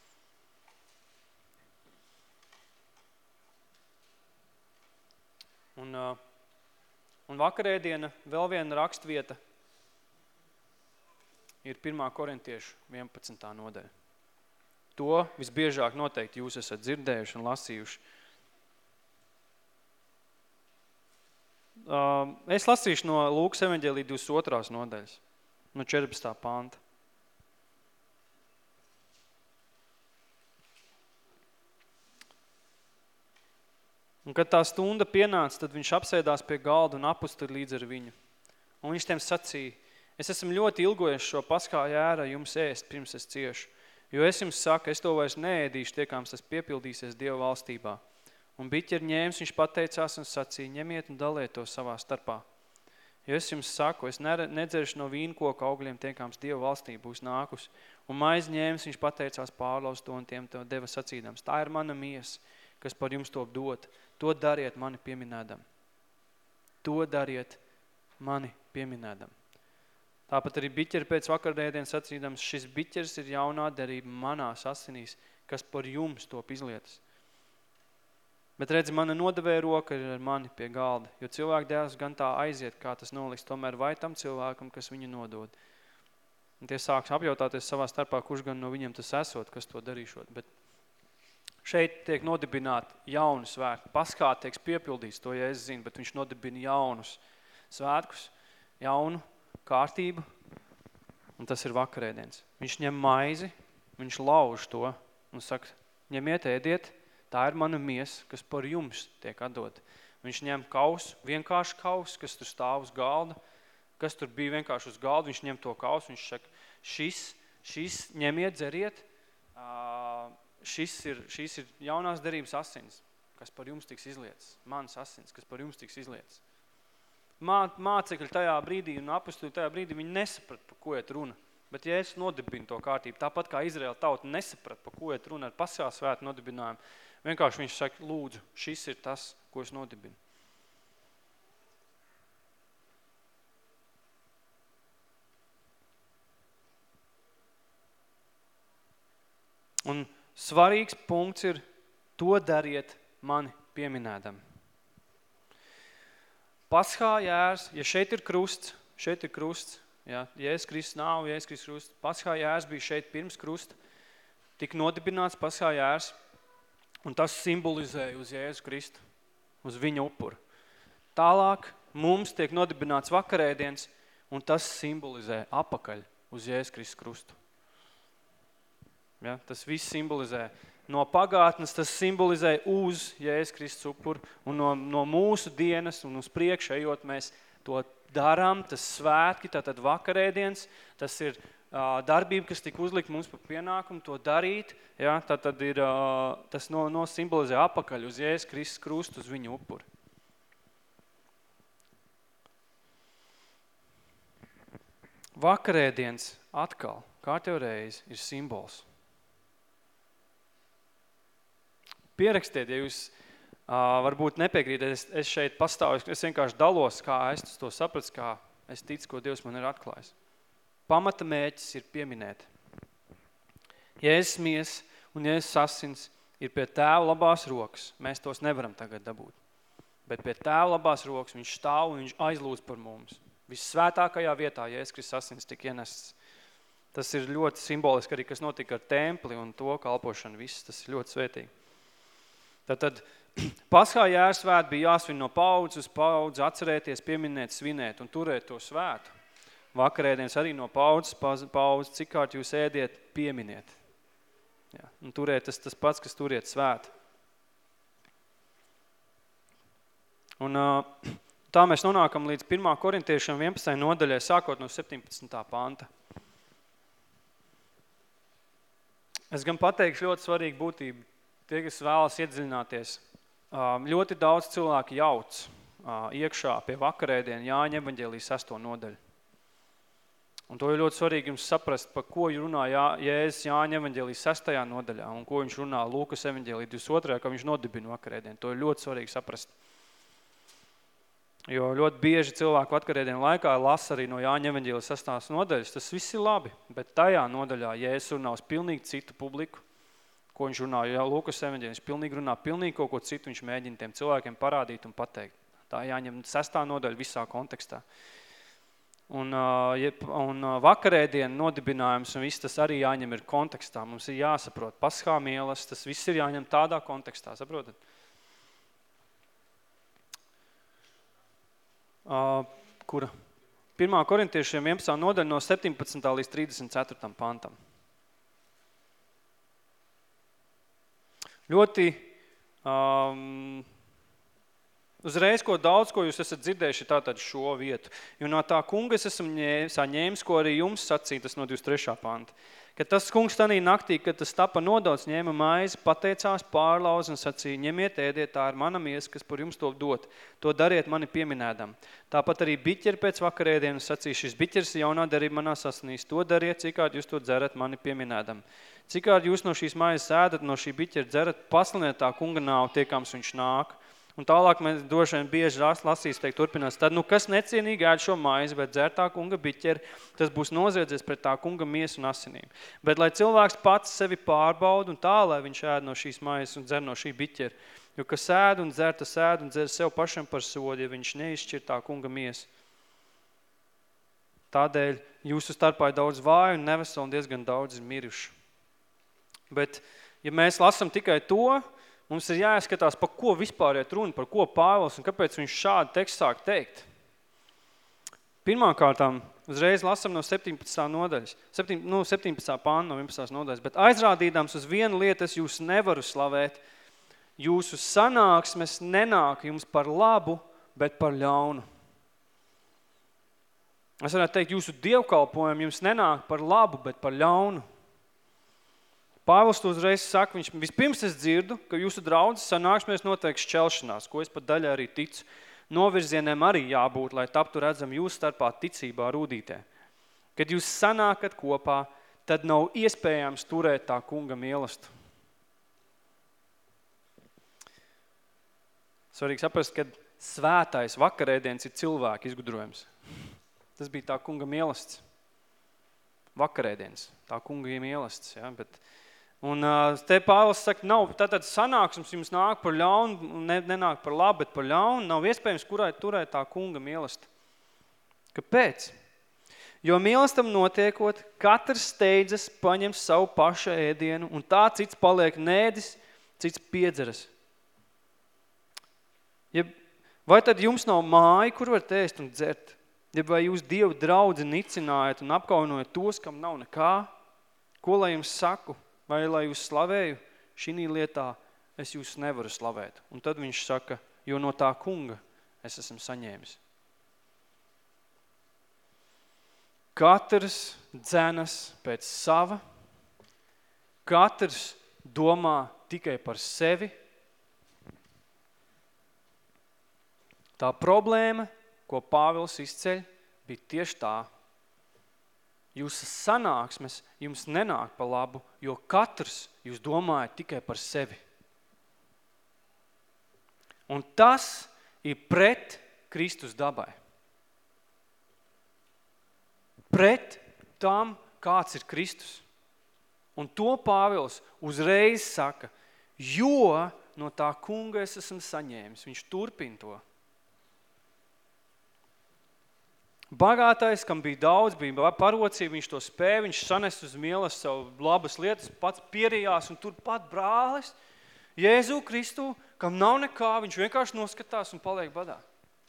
Un vakarēdiena, vēl viena rakstvieta, ir 1. Korintiešu 11. nodaļa. To visbiežāk noteikti jūs esat dzirdējuši un lasījuši. Es lasīšu no Lūkas evaņģēlī 22. nodaļas, no 14. panta. Un, kad tā stunda pienāca, tad viņš apsēdās pie galda un apusturi līdz ar viņu. Un viņš tiem sacīja, es esmu ļoti ilgojies šo Paskā jēra jums ēst, pirms es ciešu. Jo es jums saku, es to vairs neēdīšu, tiekāms tas piepildīsies Dieva valstībā. Un biķeri ņēmis, viņš pateicās un sacīja, ņemiet un daliet to savā starpā. Jo es jums saku, es nedzeršu no vīnkoka augļiem, tiekāms Dieva valstība būs nākus. Un maizi ņēmis, viņš pateicās pārlauz to un tiem to deva sacīdams. Tā ir mana miesa, kas par jums top dot. To dariet mani pieminēdam. To dariet mani pieminēdam. Tāpat arī biķeri pēc vakardēdienas sacīdams, šis biķeris ir jaunā derība manās asinīs, kas par jums top izlietas. Bet redzi, mana nodevēja roka ir ar mani pie galda, jo cilvēku dēls gan tā aiziet, kā tas noliks, tomēr vai tam cilvēkam, kas viņu nodod. Un tie sāks apjautāties savā starpā, kurš gan no viņiem tas esot, kas to darīšot. Bet šeit tiek nodibināti jauni svētki. Paskā tiek piepildīts, to ja es zinu, bet viņš nodibina jaunus svētkus, jaunu kārtību, un tas ir vakarēdienas. Viņš ņem maizi, viņš lauž to un saka, ņemiet, ēdiet, tā ir mana miesa, kas par jums tiek atdota. Viņš ņem kausu, vienkārši kausu, kas tur stāv uz galda, kas tur bija vienkārši uz galda, viņš ņem to kausu, viņš saka, šis ņemiet, dzeriet, šis ir jaunās derības asins, kas par jums tiks izlietas. Mans asins, kas par jums tiks izlietas. Mācekļi tajā brīdī un apustuļi tajā brīdī viņi nesaprat, par ko iet runa. Bet Jēzus nodibina to kārtību. Tāpat kā Izraēla tauta nesaprat, par ko iet runa ar Paskā svētu nodibinājumu. Vienkārši viņš saka, lūdzu, šis ir tas, ko es nodibinu. Un svarīgs punkts ir, to dariet mani pieminēdam. Paskā jērs, ja šeit ir krusts, ja, Jēzus Kristus nav, Jēzus Kristus krusts, Paskā jērs bija šeit pirms krusta, tika nodibināts Paskā jērs, un tas simbolizēja uz Jēzu Kristu, uz viņa upuru. Tālāk mums tiek nodibināts vakarēdienas, un tas simbolizē apakaļ uz Jēzus Kristus krustu. Ja, tas viss simbolizē. No pagātnes tas simbolizē uz Jēzus Kristus upuru, un no mūsu dienas un uz priekšu ejot mēs to darām, tas svētki, tātad vakarēdienas, tas ir darbība, kas tika uzlikt mums par pienākumu to darīt, ja, tātad ir, tas simbolizē apakaļ uz Jēzus Kristus krustu, uz viņu upuru. Vakarēdienas atkal, kārtējo reizi, ir simbols. Pierakstiet, ja jūs varbūt nepiekrītat, es šeit pastāvu, es vienkārši dalos, kā es to sapratu, kā es ticu, ko Dievs man ir atklājis. Pamata mēķis ir pieminēt. Jēzus miesa un Jēzus asins ir pie tēva labās rokas. Mēs tos nevaram tagad dabūt. Bet pie tēva labās rokas viņš stāv un viņš aizlūdz par mums. Vissvētākajā vietā, Jēzus Kristus asins tika ienests. Tas ir ļoti simboliski arī, kas notika ar templi un to kalpošanu. Viss tas ir ļoti svētīgi. Tad Paskā jērsvēt bija jāsvin no paudzes uz paudzi, atcerēties, pieminēt, svinēt un turēt to svētu. Vakarēdienas arī no paudzes, cik kārt jūs ēdiet, pieminiet. Jā, un turēt tas pats, kas turiet svētu. Un tā mēs nonākam līdz 1. Korintiešiem 11. nodaļai, sākot no 17. panta. Es gan pateikšu ļoti svarīgu būtību, tie, kas vēlas iedziļināties. Ļoti daudz cilvēki jauc iekšā pie vakarēdienu Jāņa evaņģēlijas 6. nodaļu. Un to ir ļoti svarīgi jums saprast, par ko runā Jēzus Jāņa evaņģēlijas 6. nodaļā un ko viņš runā Lūkas evaņģēlija 22. ka viņš nodibina vakarēdienu. To ir ļoti svarīgi saprast. Jo ļoti bieži cilvēku vakarēdienu laikā lasa arī no Jāņa evaņģēlijas 6. nodaļas. Tas viss ir labi, bet tajā nodaļā Jēzus runā uz pilnīgi citu publiku, ko viņš runā, Lūkas evaņģēlijas pilnīgi runā pilnīgi kaut ko citu, viņš mēģina tiem cilvēkiem parādīt un pateikt. Tā jāņem 6. nodaļa visā kontekstā. Un vakarēdienu nodibinājums un viss tas arī jāņem ir kontekstā. Mums ir jāsaprot, paskā mielas, tas viss ir jāņem tādā kontekstā, saprotat? Kura? 1. Korintiešiem 11. nodaļa no 17. līdz 34. pantam. Ļoti uzreiz, daudz, ko jūs esat dzirdējuši tātad šo vietu. Jo no tā kunga es esmu saņēmis, ko arī jums sacīja, tas no 23. panta. Kad tas kungs tanī naktī, kad tas tapa nodauts, ņēma maizi, pateicās, pārlauz un sacīja, ņemiet, ēdiet, tā ir mana miesa, kas par jums to dot. To dariet mani pieminēdam. Tāpat arī biķeri pēc vakarēdienas sacīja, šis biķers jaunā darība manā sasanīs. To dariet, cikād jūs to dzerat mani pieminēdam. Cikād jūs no šīs maizes ēdat, no šī biķera dzerat, pasliniet tā kunga nāvu, tiekams viņš nāk. Un tālāk mēs droši vien bieži lasīs, teikt, turpinās. Tad, kas necienīgi ēd šo maizi, bet dzer tā kunga biķeri, tas būs noziedzies pret tā kunga miesu un asinīm. Bet, lai cilvēks pats sevi pārbauda un tā, lai viņš ēd no šīs maizes un dzer no šī biķeri. Jo, kas ēd un dzer, tas ēd un dzer sev pašam par sodu, ja viņš neizšķir tā kunga miesu. Tādēļ jūsu starpā ir daudz vāju un neveseli un diezgan daudz ir miruši. Bet, ja mēs lasam tikai to, mums ir jāskatās, par ko vispār iet runa, par ko Pāvils un kāpēc viņš šādu tekstu sāk teikt. Pirmkārtām, uzreiz lasam no 17. nodaļas, 17. pāna no 11. nodaļas, bet aizrādīdams uz vienu lietu es jūs nevaru slavēt, jūsu sanāksmes nenāk jums par labu, bet par ļaunu. Es varētu teikt, jūsu dievkalpojumi jums nenāk par labu, bet par ļaunu. Pāvils to uzreiz saka, viņš vispirms es dzirdu, ka jūsu draudzes sanāksmēs notiek šķelšanās, ko es pat daļai arī ticu. Novirzieniem arī jābūt, lai taptu redzam jūs starpā ticībā rūdītē. Kad jūs sanākat kopā, tad nav iespējams turēt tā kunga mīlestību. Svarīgi saprast, ka svētais vakarēdienas ir cilvēka izgudrojums. Tas bija tā kunga mīlestība. Vakarēdienas, tā kunga mīlestība, ja, bet un te Pāvils saka, nav, tātad sanāksmes jums nāk par ļaunu, nenāk par labu, bet par ļaunu, nav iespējams, kurai turēt tā kunga mīlestību. Kāpēc? Jo mīlestam notiekot, katrs steidzas paņem savu paša ēdienu, un tā cits paliek nēdis, cits piedzeras. Vai tad jums nav māja, kur var ēst un dzert? Vai jūs Dievu draudzi nicinājat un apkaunojat tos, kam nav nekā? Ko lai jums saku? Vai lai jūs slavēju? Šī lietā es jūs nevaru slavēt. Un tad viņš saka, jo no tā kunga es esmu saņēmis. Katrs dzenas pēc sava, katrs domā tikai par sevi. Tā problēma, ko Pāvils izceļ, bija tieši tā. Jūsu sanāksmes jums nenāk pa labu, jo katrs jūs domājat tikai par sevi. Un tas ir pret Kristus dabai. Pret tam, kāds ir Kristus. Un to Pāvils uzreiz saka, jo no tā kunga es esmu saņēmis. Viņš turpina to. Bagātais, kam bija daudz, bija parocība, viņš to spēja, viņš sanest uz mielas savu labas lietas, pats pierījās un turpat brālis, Jēzu Kristu, kam nav nekā, viņš vienkārši noskatās un paliek badā.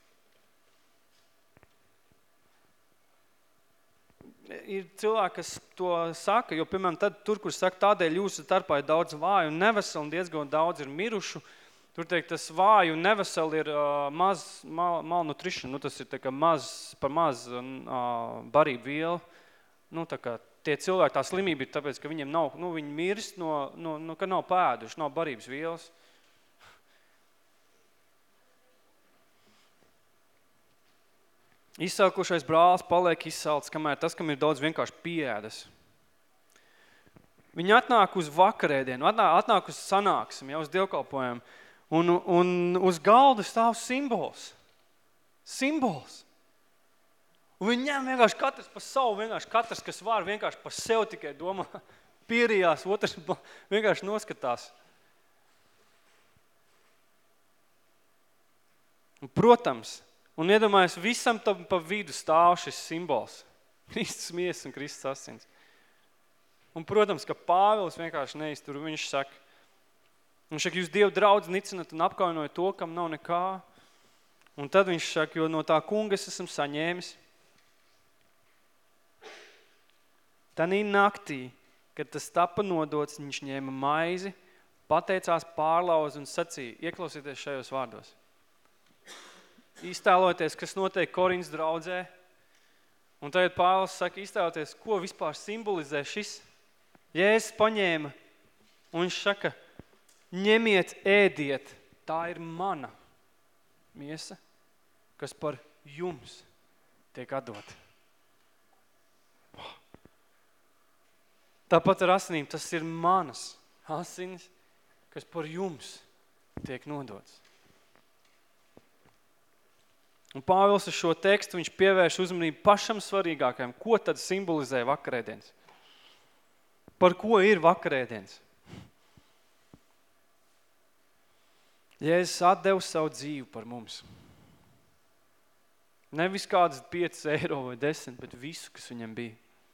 Ir cilvēki, kas to saka, jo, piemēram, tad, tur, kur saka, tādēļ jūsu starpā ir daudz vāju un neveseli un diezgan daudz ir mirušu, tur teikt, tas vāju un neveseli ir malnutrition, tas ir tā kā par maz barību vielu. Tā kā tie cilvēki, tā slimība ir tāpēc, ka viņiem nav, viņi mirst ka nav pēduši, nav barības vielas. Izsalkušais brālis paliek izsalts, kamēr tas, kam ir daudz, vienkārši pieēdas. Viņi atnāk uz vakarēdienu, atnāk uz sanāksmi, uz dievkalpojumu. Un uz galda stāv simbols. Simbols. Un viņi ņem vienkārši katrs pa savu, vienkārši katrs, kas var, vienkārši pa sev tikai domā, pierījās, otrs vienkārši noskatās. Un, protams, un iedomājies, visam tam pa vidu stāv šis simbols. Kristus miesas un Kristus asins. Un, protams, ka Pāvils vienkārši neiztur, viņš saka, viņš saka, jūs Dievu draudz nicinat un apkaunojat to, kam nav nekā. Un tad viņš saka, jo no tā kunga es esmu saņēmis. Tanī naktī, kad tas tapa nodots, viņš ņēma maizi, pateicās pārlauz un sacīja, ieklausieties šajos vārdos. Iztēloties, kas notiek Korintas draudzē. Un tagad Pāvils saka, iztēloties, ko vispār simbolizē šis. Jēzus paņēma un viņš saka, ņemiet, ēdiet, tā ir mana miesa, kas par jums tiek atdota. Tāpat ar asinīm, tas ir manas asinis, kas par jums tiek nodots. Un Pāvils ar šo tekstu, viņš pievērš uzmanību pašam svarīgākajam, ko tad simbolizē vakarēdienas. Par ko ir vakarēdienas? Jēzus atdeva savu dzīvi par mums. Nevis kādas 5 eiro vai 10, bet visu, kas viņam bija.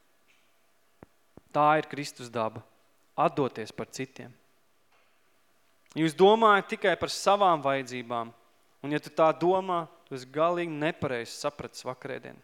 Tā ir Kristus daba. Atdoties par citiem. Jūs domājat tikai par savām vajadzībām. Un ja tu tā domā, tu esi galīgi nepareizi sapratis vakarēdienu.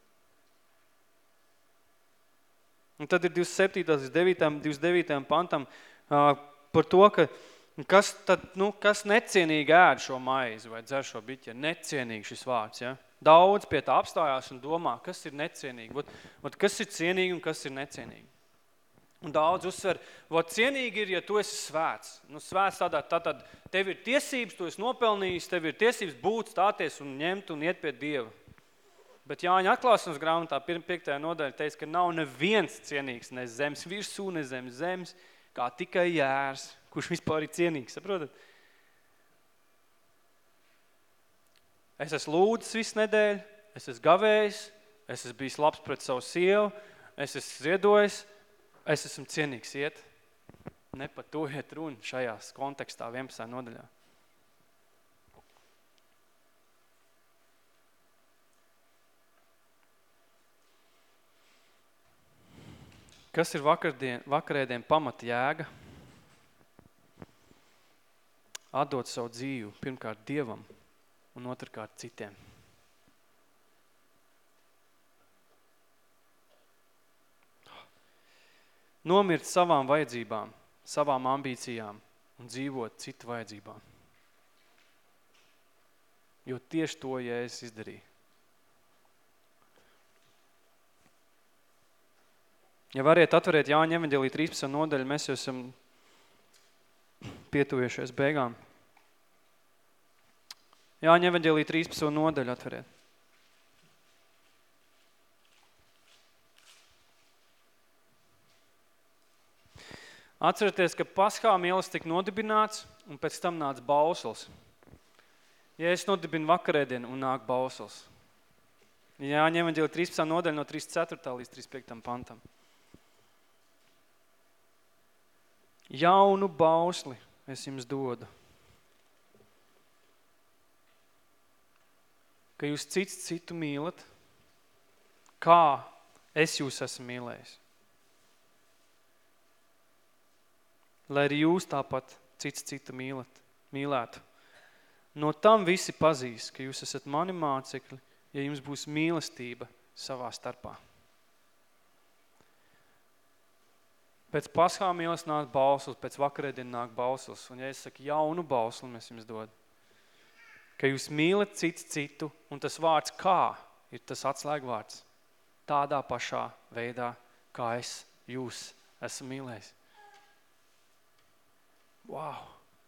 Un tad ir 27. 29. pantam par to, ka kas necienīgi ēd šo maizi vai dzer šo biķi, necienīgi šis vārds, ja? Daudz pie tā apstājās un domā, kas ir necienīgi, kas ir cienīgi un kas ir necienīgi. Un daudz uzsver, cienīgi ir, ja tu esi svēts. Svēts tātad tev ir tiesības, tu esi nopelnījis, tev ir tiesības būt, stāties un ņemt un iet pie Dieva. Bet Jāņa atklāsmes grāmatā 5. nodaļa teica, ka nav neviens cienīgs, ne zemes virsū, ne zemes, kā tikai Jērs, kurš vispār ir cienīgs, saprotat? Es esmu lūdzis visu nedēļu, es esmu gavējis, es esmu bijis labs pret savu sievu, es esmu ziedojis, es esmu cienīgs iet. Ne par to iet runa šajās kontekstā 11. nodaļā. Kas ir vakarēdien pamata jēga? Atdot savu dzīvi pirmkārt Dievam un otrkārt citiem. Nomirt savām vajadzībām, savām ambīcijām un dzīvot citu vajadzībām. Jo tieši to Jēzus izdarīja. Ja variet atveriet Jāņa evaņģēlija 13. nodaļu, mēs jau esam pietuviešais beigām. Jāņa evaņģēlija 13. nodaļu atveriet. Atcerieties, ka Paskā mielas tika nodibināts un pēc tam nāca bausls. Ja es nodibinu vakarēdienu un nāk bausls. Jāņa evaņģēlija 13. nodaļa no 34. līdz 35. pantam. Jaunu bausli es jums dodu. Ka jūs cits citu mīlat, kā es jūs esmu mīlējis. Lai arī jūs tāpat cits citu mīlētu. No tam visi pazīs, ka jūs esat mani mācekļi, ja jums būs mīlestība savā starpā. Pēc paskā mīles nāk bauslis, pēc vakarēdien nāk bauslis, un ja es saku jaunu bausli, mēs jums dod. Ka jūs mīlat cits citu, un tas vārds kā ir tas atslēgvārds. Tādā pašā veidā, kā es jūs esmu mīlējis. Wow!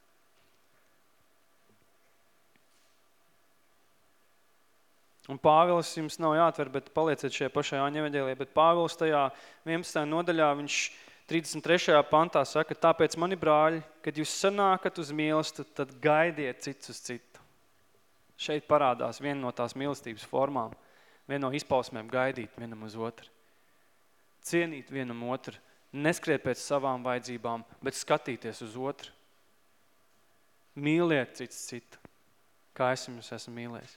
Un Pāvils jums nav jāatver, bet palieciet šajā pašajā Jāņevaņģēlijā, bet Pāvils tajā 11. nodaļā, viņš 33. pantā saka, tāpēc, mani brāļi, kad jūs sanākat uz mīlestību, tad gaidiet cits uz citu. Šeit parādās viena no tās mīlestības formām, viena no izpausmēm gaidīt vienam uz otru. Cienīt vienam otru, neskriet pēc savām vajadzībām, bet skatīties uz otru. Mīliet cits citu, kā es jums esmu mīlējis.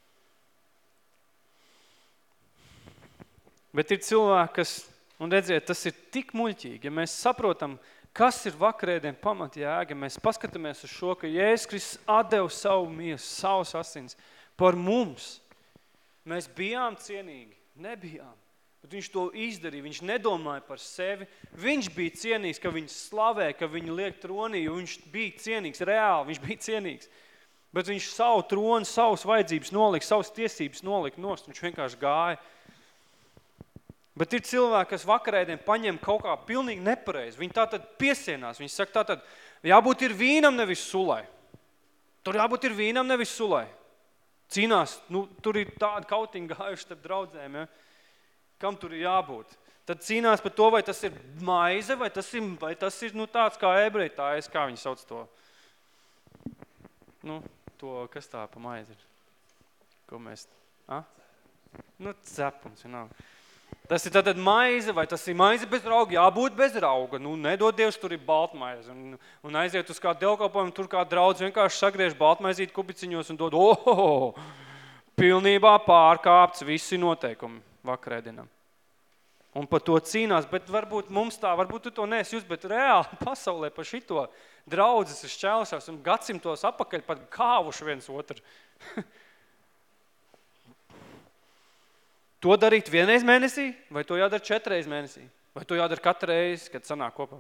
Bet ir cilvēki, kas, un redziet, tas ir tik muļķīgi, ja mēs saprotam, kas ir vakarēdien pamatjēga, ja mēs paskatāmies uz šo, ka Jēzus Kristus atdeva savu miesu, savus asins par mums. Mēs bijām cienīgi, nebijām, bet viņš to izdarīja, viņš nedomāja par sevi, viņš bija cienīgs, ka viņš slavē, ka viņu liek tronī, jo viņš bija cienīgs, reāli viņš bija cienīgs, bet viņš savu tronu, savus vajadzības nolika, savus tiesības nolika nost, viņš vienkārši gāja. Bet ir cilvēki, kas vakarēdien paņem kaut kā pilnīgi nepareizi. Viņi tātad piesienās. Viņi saka tātad, jābūt ir vīnam, nevis sulai. Tur jābūt ir vīnam, nevis sulai. Cīnās, tur ir tādi kautiņi gājuši starp draudzēm, ja? Kam tur ir jābūt? Tad cīnās par to, vai tas ir maize, vai tas ir tāds kā ebreji, kā viņi sauc to. Kas tā pa maizi ir? Ko mēs, cepums, vienalga. Tas ir tātad maize, vai tas ir maize bez rauga? Jābūt bez rauga. Nedod Dievs, tur ir baltmaize. Un aiziet uz kādu dievkalpojumu, tur kā draudz vienkārši sagriež baltmaizīt kubiciņos un dod, pilnībā pārkāpts visi noteikumi vakarēdienam. Un par to cīnās, bet varbūt mums tā, varbūt tu to neesi just, bet reāli pasaulē par šito draudzes ir šķēlušās un gadsimtos apakaļ pat kāvuši viens otru. To darīt vienreiz mēnesī, vai to jādara 4 reizes mēnesī? Vai to jādara katru reizi, kad sanāk kopā?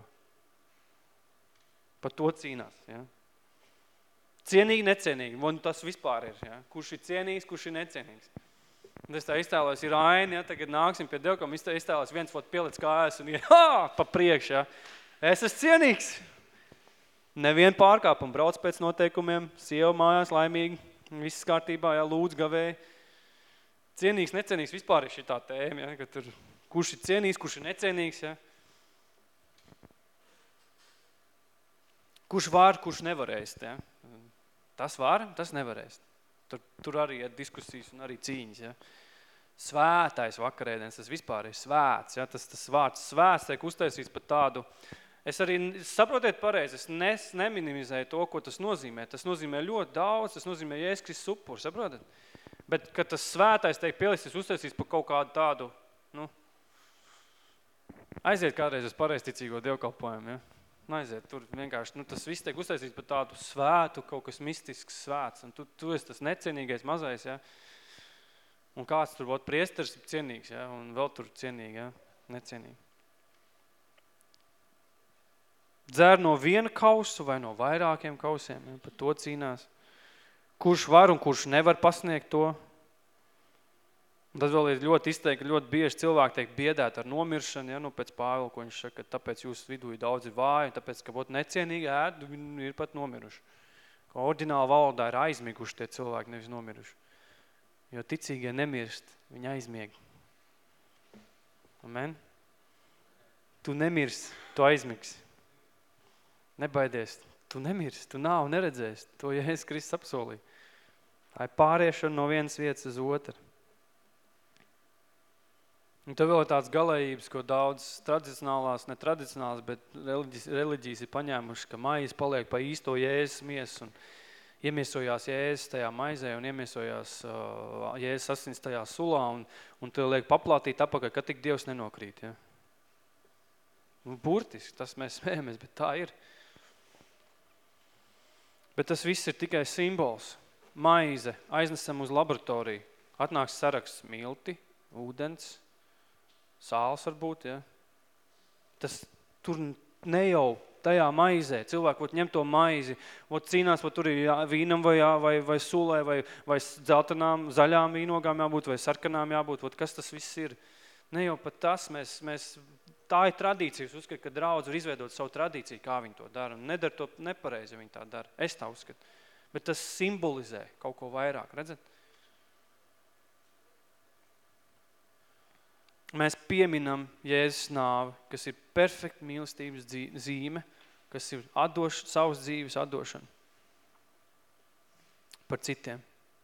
Par to cīnās, ja? Cienīgi, necienīgi, un tas vispār ir, ja? Kurš ir cienīgs, kurš ir necienīgs. Un es tā iztēlos, ir aini, ja? Tagad nāksim pie Dievkam, iztēlos viens pielic kājas un ir, pa priekš, ja? Es esmu cienīgs. Nevien pārkāpumu, brauc pēc noteikumiem, sieva mājās laimīgi, viss kārtībā, ja? Lūdz gavēji. Cienīgs, necienīgs vispār ir šitā tēma, ja, ka tur, kurš ir cienīgs, kurš ir necienīgs, ja. Kurš var, kurš nevar ēst, ja. Tas var, tas nevar ēst. Tur arī ir diskusijas un arī cīņas, ja. Svētais vakarēdienas, tas vispār ir svēts, ja. Tas vārds svēts tiek uztaisīts pat tādu. Es arī, saprotiet pareizi, es neminimizēju to, ko tas nozīmē. Tas nozīmē ļoti daudz, tas nozīmē Jēzus Kristus upuru, saprotat? Bet, kad tas svētais tiek pielistis, uztaisīs par kaut kādu tādu, aiziet kādreiz uz pareizticīgo dievkalpojumu, ja? Aiziet, tur vienkārši, tas viss tiek uztaisīts par tādu svētu, kaut kas mistisks svēts, un tu esi tas necienīgais mazais, ja? Un kāds tur būtu priesteris cienīgs, ja? Un vēl tur cienīgi, ja? Necienīgi. Dzer no viena kausu vai no vairākiem kausiem, ja? Par to cīnās. Kurš var un kurš nevar pasniegt to. Un tas vēl ir ļoti izteikti, ļoti bieži cilvēki tiek biedēti ar nomiršanu, ja, pēc Pāvila, ko viņš saka, ka tāpēc jūsu vidū ir daudzi vāji, tāpēc, ka necienīgi ēd, ir pat nomiruši. Kā oriģināla valodā ir aizmiguši tie cilvēki, nevis nomiruši. Jo ticīgie nemirst, viņi aizmieg. Amen? Tu nemirsti, tu aizmigsi. Nebaidies. Tu nemirsti, tu nav neredzēsi. To Jēzus Kristus apsolīja. Tā ir pāriešana no vienas vietas uz otru. Un tev vēl ir tāds galējības, ko daudz tradicionālās, netradicionālās, bet reliģijas ir paņēmuši, ka maize paliek pa īsto Jēzus miesu un iemiesojās Jēzus tajā maizē un iemiesojās Jēzus asins tajā sulā un tev liek paplātīt apakaļ, ka tik Dievs nenokrīt. Ja? Burtiski, tas mēs smējamies, bet tā ir. Bet tas viss ir tikai simbols. Maize aiznesam uz laboratoriju. Atnāks saraksts milti, ūdens, sāls varbūt, ja. Tas tur ne jau tajā maizē. Cilvēki vot ņem to maizi, vot cīnās, vot tur ir vīnam vai sulai, vai dzeltenām, zaļām vīnogām jābūt, vai sarkanām jābūt. Vot kas tas viss ir? Ne jau pat tas, mēs tā ir tradīcija. Es uzskatu, ka draudz var izveidot savu tradīciju, kā viņi to dara. Un nedara to nepareizi, ja viņi tā dara. Es tā uzskatu. Bet tas simbolizē kaut ko vairāk, redzat? Mēs pieminam Jēzus nāvi, kas ir perfekta mīlestības zīme, kas ir savas dzīves atdošana par citiem.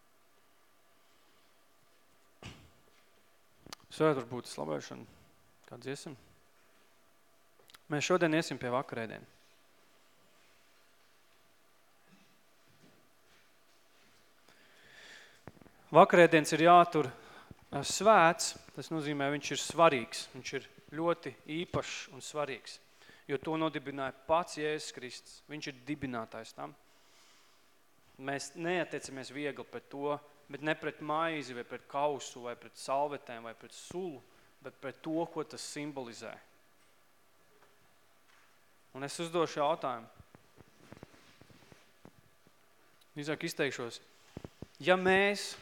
Svētvar būtu slavēšana. Kāds iesim? Mēs šodien iesim pie vakarēdienu. Vakarēdienas ir jātur svēts, tas nozīmē, viņš ir svarīgs, viņš ir ļoti īpašs un svarīgs, jo to nodibināja pats Jēzus Kristus, viņš ir dibinātājs tam. Mēs neatiecamies viegli pret to, bet ne pret maizi, vai pret kausu, vai pret salvetēm, vai pret sulu, bet pret to, ko tas simbolizē. Un es uzdošu jautājumu. Izāk izteikšos, ja mēs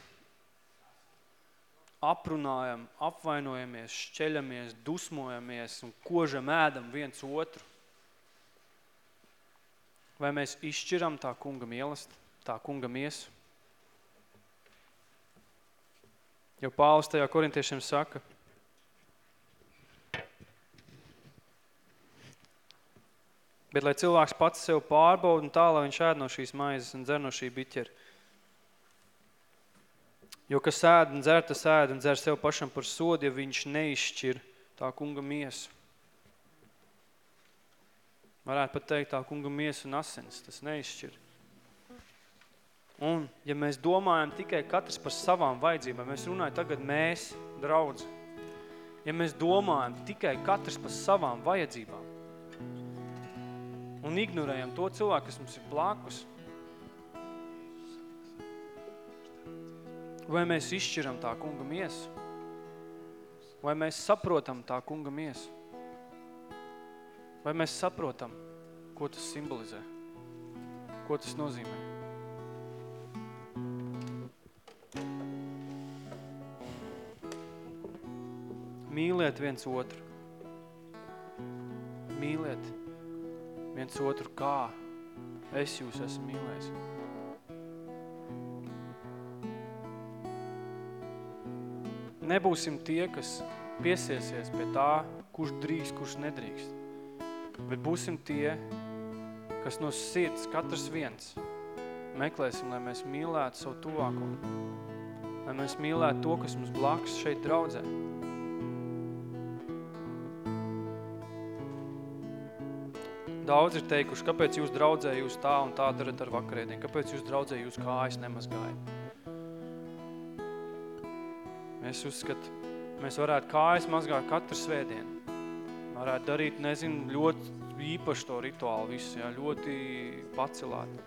aprunājam, apvainojamies, šķeļamies, dusmojamies un kožam ēdam viens otru, vai mēs izšķiram tā kunga mīlestību, tā kunga miesu? Jo Pāvils tajā korintiešiem saka, bet lai cilvēks pats sev pārbauda un tā, lai viņš ēd no šīs maizes un dzer no šī biķera. Jo kas ēd un dzer, tas ēd un dzer sev pašam par sodu, ja viņš neizšķir tā kunga miesu. Varētu pat teikt tā kunga miesu un asins, tas neizšķir. Un, ja mēs domājam tikai katrs par savām vajadzībām, mēs runājam tagad mēs, draudzi, ja mēs domājam tikai katrs par savām vajadzībām un ignorējam to cilvēku, kas mums ir blakus, vai mēs izšķiram tā kunga miesu? Vai mēs saprotam tā kunga miesu? Vai mēs saprotam, ko tas simbolizē? Ko tas nozīmē? Mīliet viens otru. Mīliet viens otru kā es jūs esmu mīlējis. Nebūsim tie, kas piesiesies pie tā, kurš drīkst, kurš nedrīkst. Bet būsim tie, kas no sirds, katrs viens, meklēsim, lai mēs mīlētu savu tuvāko. Lai mēs mīlētu to, kas mums blakus šeit draudzē. Daudz ir teikuši, kāpēc jūs draudzē jūs tā un tā darat ar vakarēdienu, kāpēc jūs draudzē jūs kājas nemazgājat. Es uzskatu, mēs varētu kājas mazgāt katru svētdienu. Varētu darīt, nezinu, ļoti īpaši to rituālu visu, jā, ļoti pacelāt.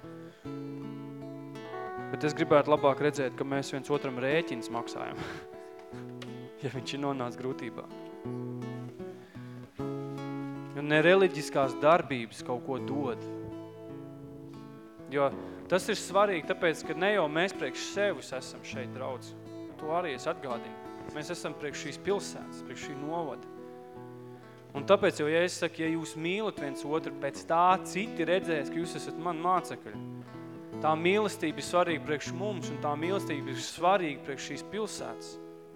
Bet es gribētu labāk redzēt, ka mēs viens otram rēķins maksājam, ja viņš ir nonācis grūtībā. Un ne reliģiskās darbības kaut ko dod. Jo tas ir svarīgi, tāpēc, ka ne jau mēs priekš sevis esam šeit draudz. To arī es atgādinu. Mēs esam priekš šīs pilsētas, priekš šī novada. Un tāpēc jau, ja es saku, ja jūs mīlat viens otru, pēc tā citi redzēs, ka jūs esat man mācekļi. Tā mīlestība ir svarīga priekš mums, un tā mīlestība ir svarīga priekš šīs pilsētas.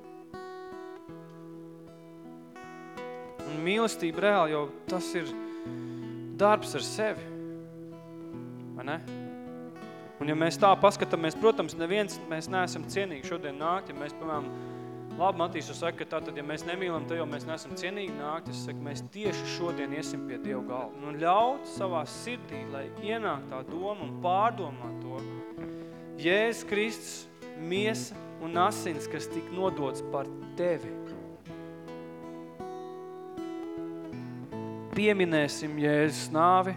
Un mīlestība reāli jau tas ir darbs ar sevi. Vai ne? Un ja mēs tā paskatāmies, protams, neviens mēs neesam cienīgi šodien nākt, ja mēs, piemēram, Labi, Matīs, tu saki, ka tātad, ja mēs nemīlam te, jo mēs neesam cienīgi nākt, es saku, mēs tieši šodien iesim pie Dieva galva. Nu, ļaut savā sirdī, lai ienāk tā doma un pārdomā to. Jēzus Kristus, miesa un asins, kas tik nodots par tevi. Pieminēsim Jēzus nāvi,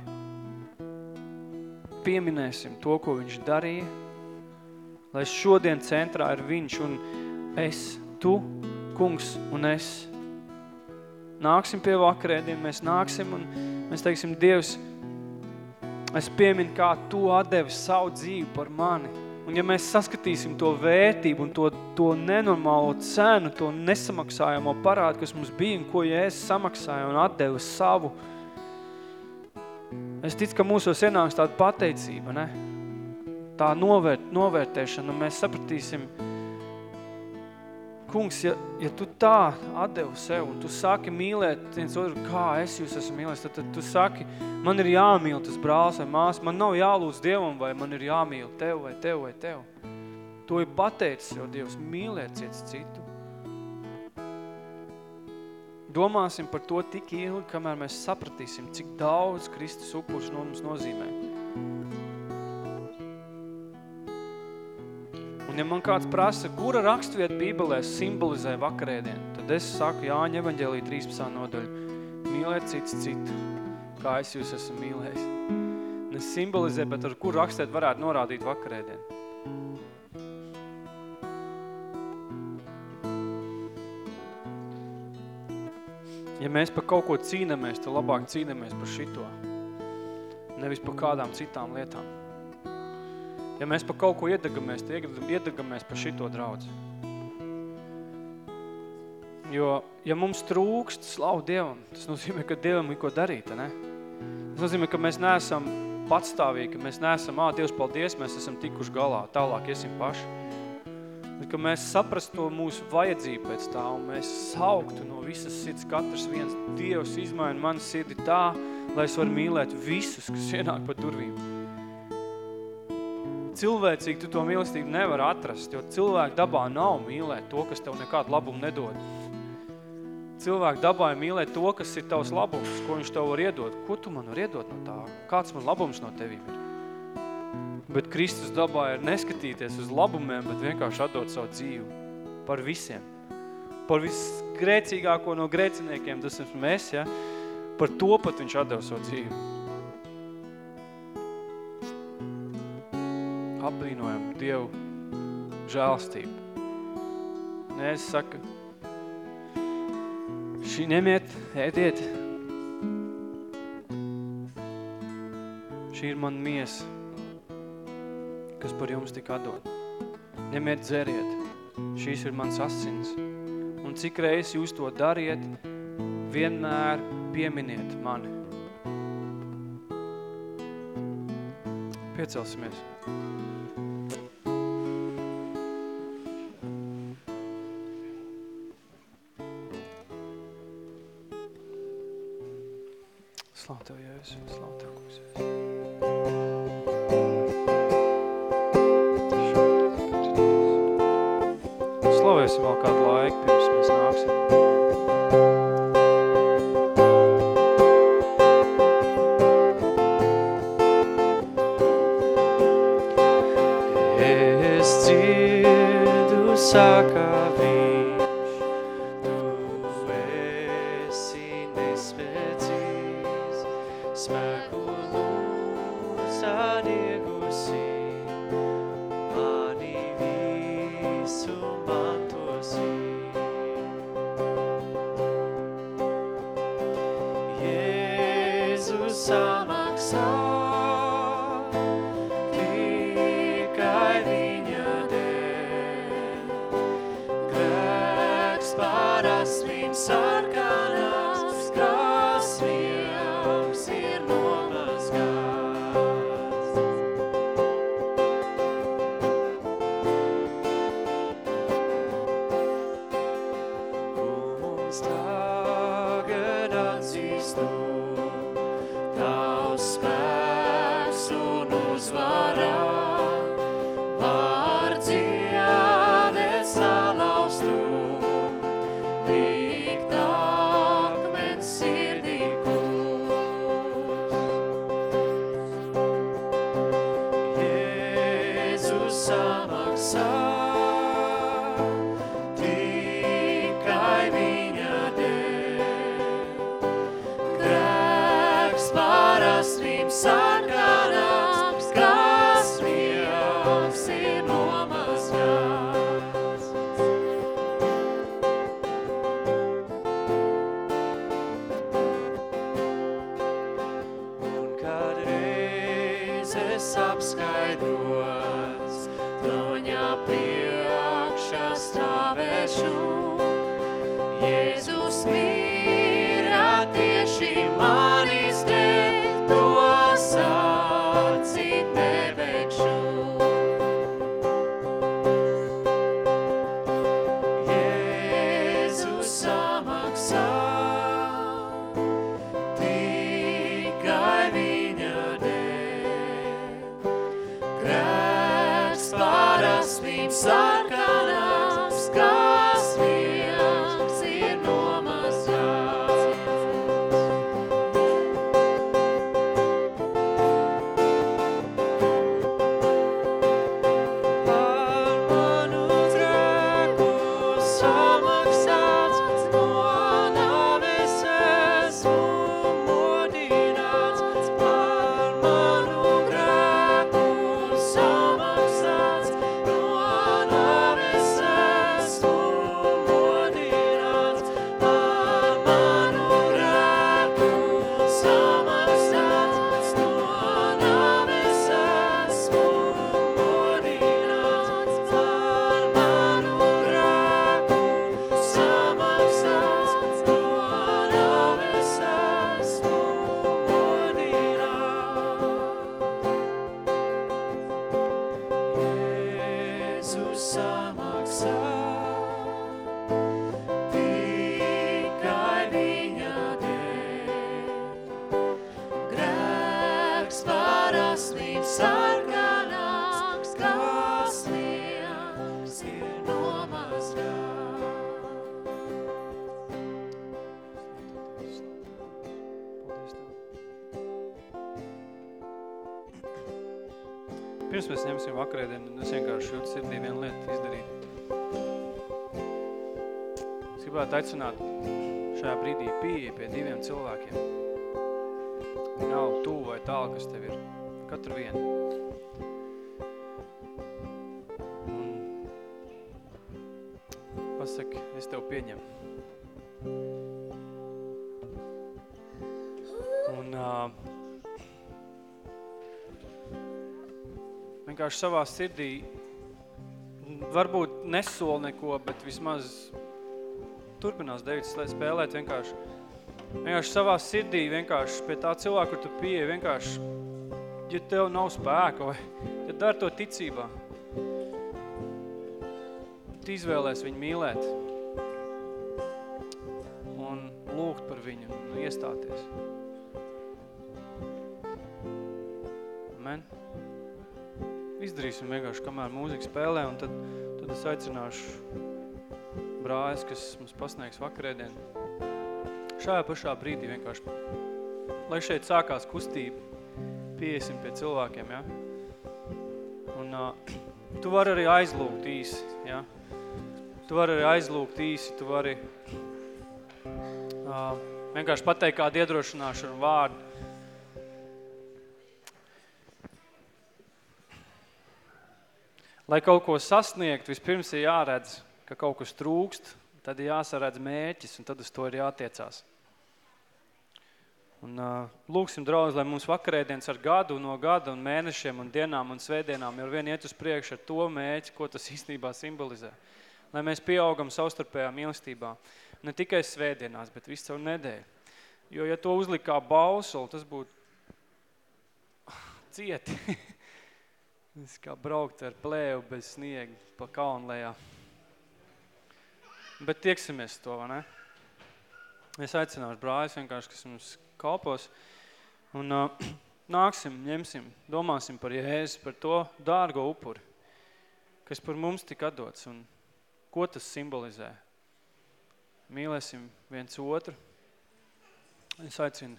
pieminēsim to, ko viņš darīja, lai šodien centrā ir viņš un es, tu, kungs un es. Nāksim pie vakarēdien, mēs nāksim un mēs teiksim, Dievs, es pieminu, kā tu atdevi savu dzīvi par mani. Un ja mēs saskatīsim to vērtību un to nenormālo cenu, to nesamaksājamo parādu, kas mums bija un ko Jēzus samaksāja un atdeva savu, es ticu, ka mūsos ienāks tāda pateicība, ne? Tā novērtēšana, un mēs sapratīsim, kungs, ja tu tā atdevi sev un tu saki mīlēt viens otru, kā es jūs esmu mīlējis, tad tu saki, man ir jāmīl tas brālis vai māsa, man nav jālūdz Dievam vai man ir jāmīl tev vai tev vai tev. To ir pateicis jau Dievs, mīlēt ciets citu. Domāsim par to tik ilgi, kamēr mēs sapratīsim, cik daudz Kristus upurs no mums nozīmē. Un ja man kāds prasa, kura rakstvieta Bībelē simbolizē vakarēdienu, tad es saku Jāņa evaņģēlija 13. nodaļa. Mīlēt cits citu, kā es jūs esmu mīlējis. Ne simbolizē, bet ar kur rakstēt varētu norādīt vakarēdienu. Ja mēs par kaut ko cīnamies, tad labāk cīnamies par šito. Nevis par kādām citām lietām. Ja mēs par kaut ko iedegamies, tad iedegamies par šito draudzi. Jo, ja mums trūkst slavu Dievam, tas nozīmē, ka Dievam ir ko darīt, ne? Tas nozīmē, ka mēs neesam patstāvīgi, ka mēs neesam, Dievs, paldies, mēs esam tikuši galā, tālāk iesim paši. Bet, ka mēs saprastu to mūsu vajadzību pēc tā, un mēs sauktu no visas sirds katrs viens, Dievs izmaina manu sirdi tā, lai es varu mīlēt visus, kas ienāk pa durvīm. Cilvēcīgi tu to mīlestību nevar atrast, jo cilvēku dabā nav mīlēt to, kas tev nekādu labumu nedod. Cilvēku dabā ir mīlēt to, kas ir tavs labums, ko viņš tev var iedot. Ko tu man var iedot no tā? Kāds man labums no tevīm ir? Bet Kristus dabā ir neskatīties uz labumiem, bet vienkārši atdot savu dzīvi par visiem. Par visgrēcīgāko no grēciniekiem, tas esmu mēs, ja? Par to pat viņš atdeva savu dzīvi. Apbrīnojam Dievu žēlastību. Un es saku, šī nemiet, ēdiet. Šī ir man miesa, kas par jums tika atdot. Ņemiet, dzeriet. Šīs ir mans asins. Un cik reiz jūs to dariet, vienmēr pieminiet mani. Piecelsimies. Slāv Tev, Jēzus, slāv Tev, kungs, Jēzus. Slavēsim vēl kādu laiku, pirms mēs nāksim. Es dzirdu saka viņš, tu esi nespēcīgs, spēku saniegusi, mani visu mantosi. Jēzus samaksā, tikai viņa dēļ. Grēks parasvīm sarkanās, krāsviems ir nomazgāts. Kungs tagad atzīstu, Tavs spēks un uzvarā, var dziedēt salaustu. samaksā, tikai viņa dēļ. Grēks parasnība sarkanāks, kas viens ir nomazgāts. Un kad reiz es apskaidros, Troņa priekšā stāvēšu. Jēzus mīra tieši manis dēļ, to sacīt nebeigšu. Jēzus samaksā, tikai viņa dēļ. Grēks parasnība sarkanāks, kas viens ir nomazgāts. Par manu grēku samaksāts, no nāves esmu modināts. Par manu grēku samaksāts, no nāves esmu modināts. Par manu grēku samaksāts, no nāves esmu modināts. Par manu grēku samaksāts, no nāves esmu modināts. Jēzus samaksā, tikai viņa dēļ. Grēks parasnība sarkanāks, kas viens ir nomazgāts. Pirms mēs ņemsim vakarēdienu, es vienkārši jūtu sirdī vienu lietu izdarīt. Es gribētu aicināt šajā brīdī pieeja pie diviem cilvēkiem. Nav tuvu vai tālu, kas tev ir. Katru vienu. Un pasaki, es tev pieņemu. Un vienkārši savā sirdī varbūt nesoli neko, bet vismaz turpinās Deivids spēlēt vienkārši savā sirdī, vienkārši pie tā cilvēka, kur tu pieeji, vienkārši, ja tev nav spēka vai ja dari to ticībā, tu izvēlēs viņu mīlēt un lūgt par viņu un iestāties. Amen. Izdarīsim vienkārši, kamēr mūzika spēlē, un tad es aicināšu brāļus, kas mums pasniegs vakarēdienu. Šajā pašā brīdī vienkārši, lai šeit sākās kustība, pieiesim pie cilvēkiem, ja? Un tu vari arī aizlūgt īsi, ja? Tu vari arī aizlūgt īsi, tu vari vienkārši pateikt kādu iedrošināšanu vārdu. Lai kaut ko sasniegt, vispirms ir jāredz, ka kaut kas trūkst, tad ir jāsaredz mērķis, un tad uz to ir jātiecās. Un lūksim, draudz, lai mums vakarēdienas ar gadu, no gada un mēnešiem un dienām un svētdienām ir vien iet uz priekšu ar to mērķi, ko tas īstenībā simbolizē. Lai mēs pieaugam savstarpējā mīlestībā. Ne tikai svētdienās, bet visu savu nedēļu. Jo, ja to uzlikt kā bausuli, tas būtu cieti. Tas kā braukt ar plēvu bez sniega pa kalnlējā. Bet tieksimies to, vai ne? Es aicināšu brāļus vienkārši, kas mums kalpos. Un nāksim, ņemsim, domāsim par Jēzu, par to dārgo upuri, kas par mums tika atdots. Un ko tas simbolizē? Mīlēsim viens otru. Es aicinu.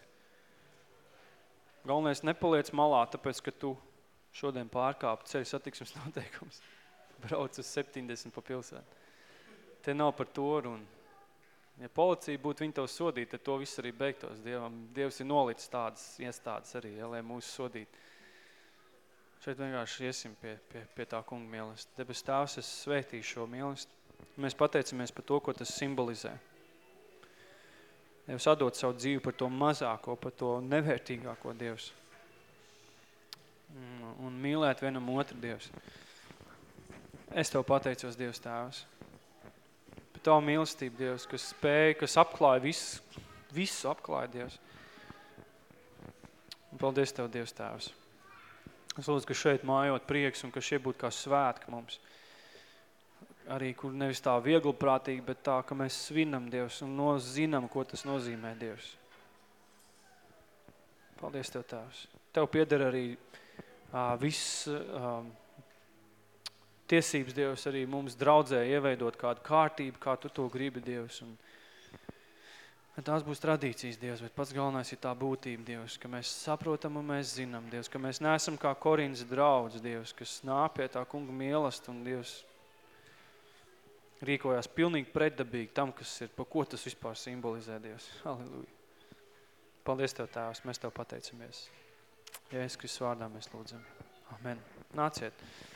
Galvenais nepaliec malā, tāpēc, ka tu šodien pārkāpu ceļu satiksmes noteikums. brauc uz 70 pa pilsētu. Te nav par to runa. Ja policija būtu viņu tev sodīt, tad to viss arī beigtos. Dievs ir nolicis tādas iestādes arī, ja, lai mūsu sodīt. Šeit vienkārši iesim pie tā kunga mīlestība. Debes Tēvs, es svētīšu šo mīlestību. Mēs pateicamies par to, ko tas simbolizē. Dievs atdot savu dzīvi par to mazāko, par to nevērtīgāko, Dievs. Un mīlēt vienam otru, Dievs. Es Tev pateicos, Dievs Tēvs. Par Tavu mīlestību, Dievs, kas spēja, kas apklāja visu apklāja, Dievs. Un paldies Tev, Dievs Tēvs. Es lūdzu, ka šeit mājot prieks un ka šie būtu kā svētki mums. Arī, kur nevis tā vieglprātīgi, bet tā, ka mēs svinam, Dievs, un zinām, ko tas nozīmē, Dievs. Paldies Tev, Tēvs. Tev pieder arī viss tiesības, Dievs, arī mums draudzē ieveidot kādu kārtību, kā Tu to gribi, Dievs. Un tās būs tradīcijas, Dievs, bet pats galvenais ir tā būtība, Dievs, ka mēs saprotam un mēs zinām, Dievs, ka mēs neesam kā Korintas draudz, Dievs, kas nāk pie tā kunga mīlestība un Dievs rīkojās pilnīgi pretdabīgi tam, kas ir, pa ko tas vispār simbolizē, Dievs. Halleluja. Paldies Tev, Tēvs, mēs Tev pateicamies. Jēzus Kristus vārdā mēs lūdzam. Amen. Nāciet.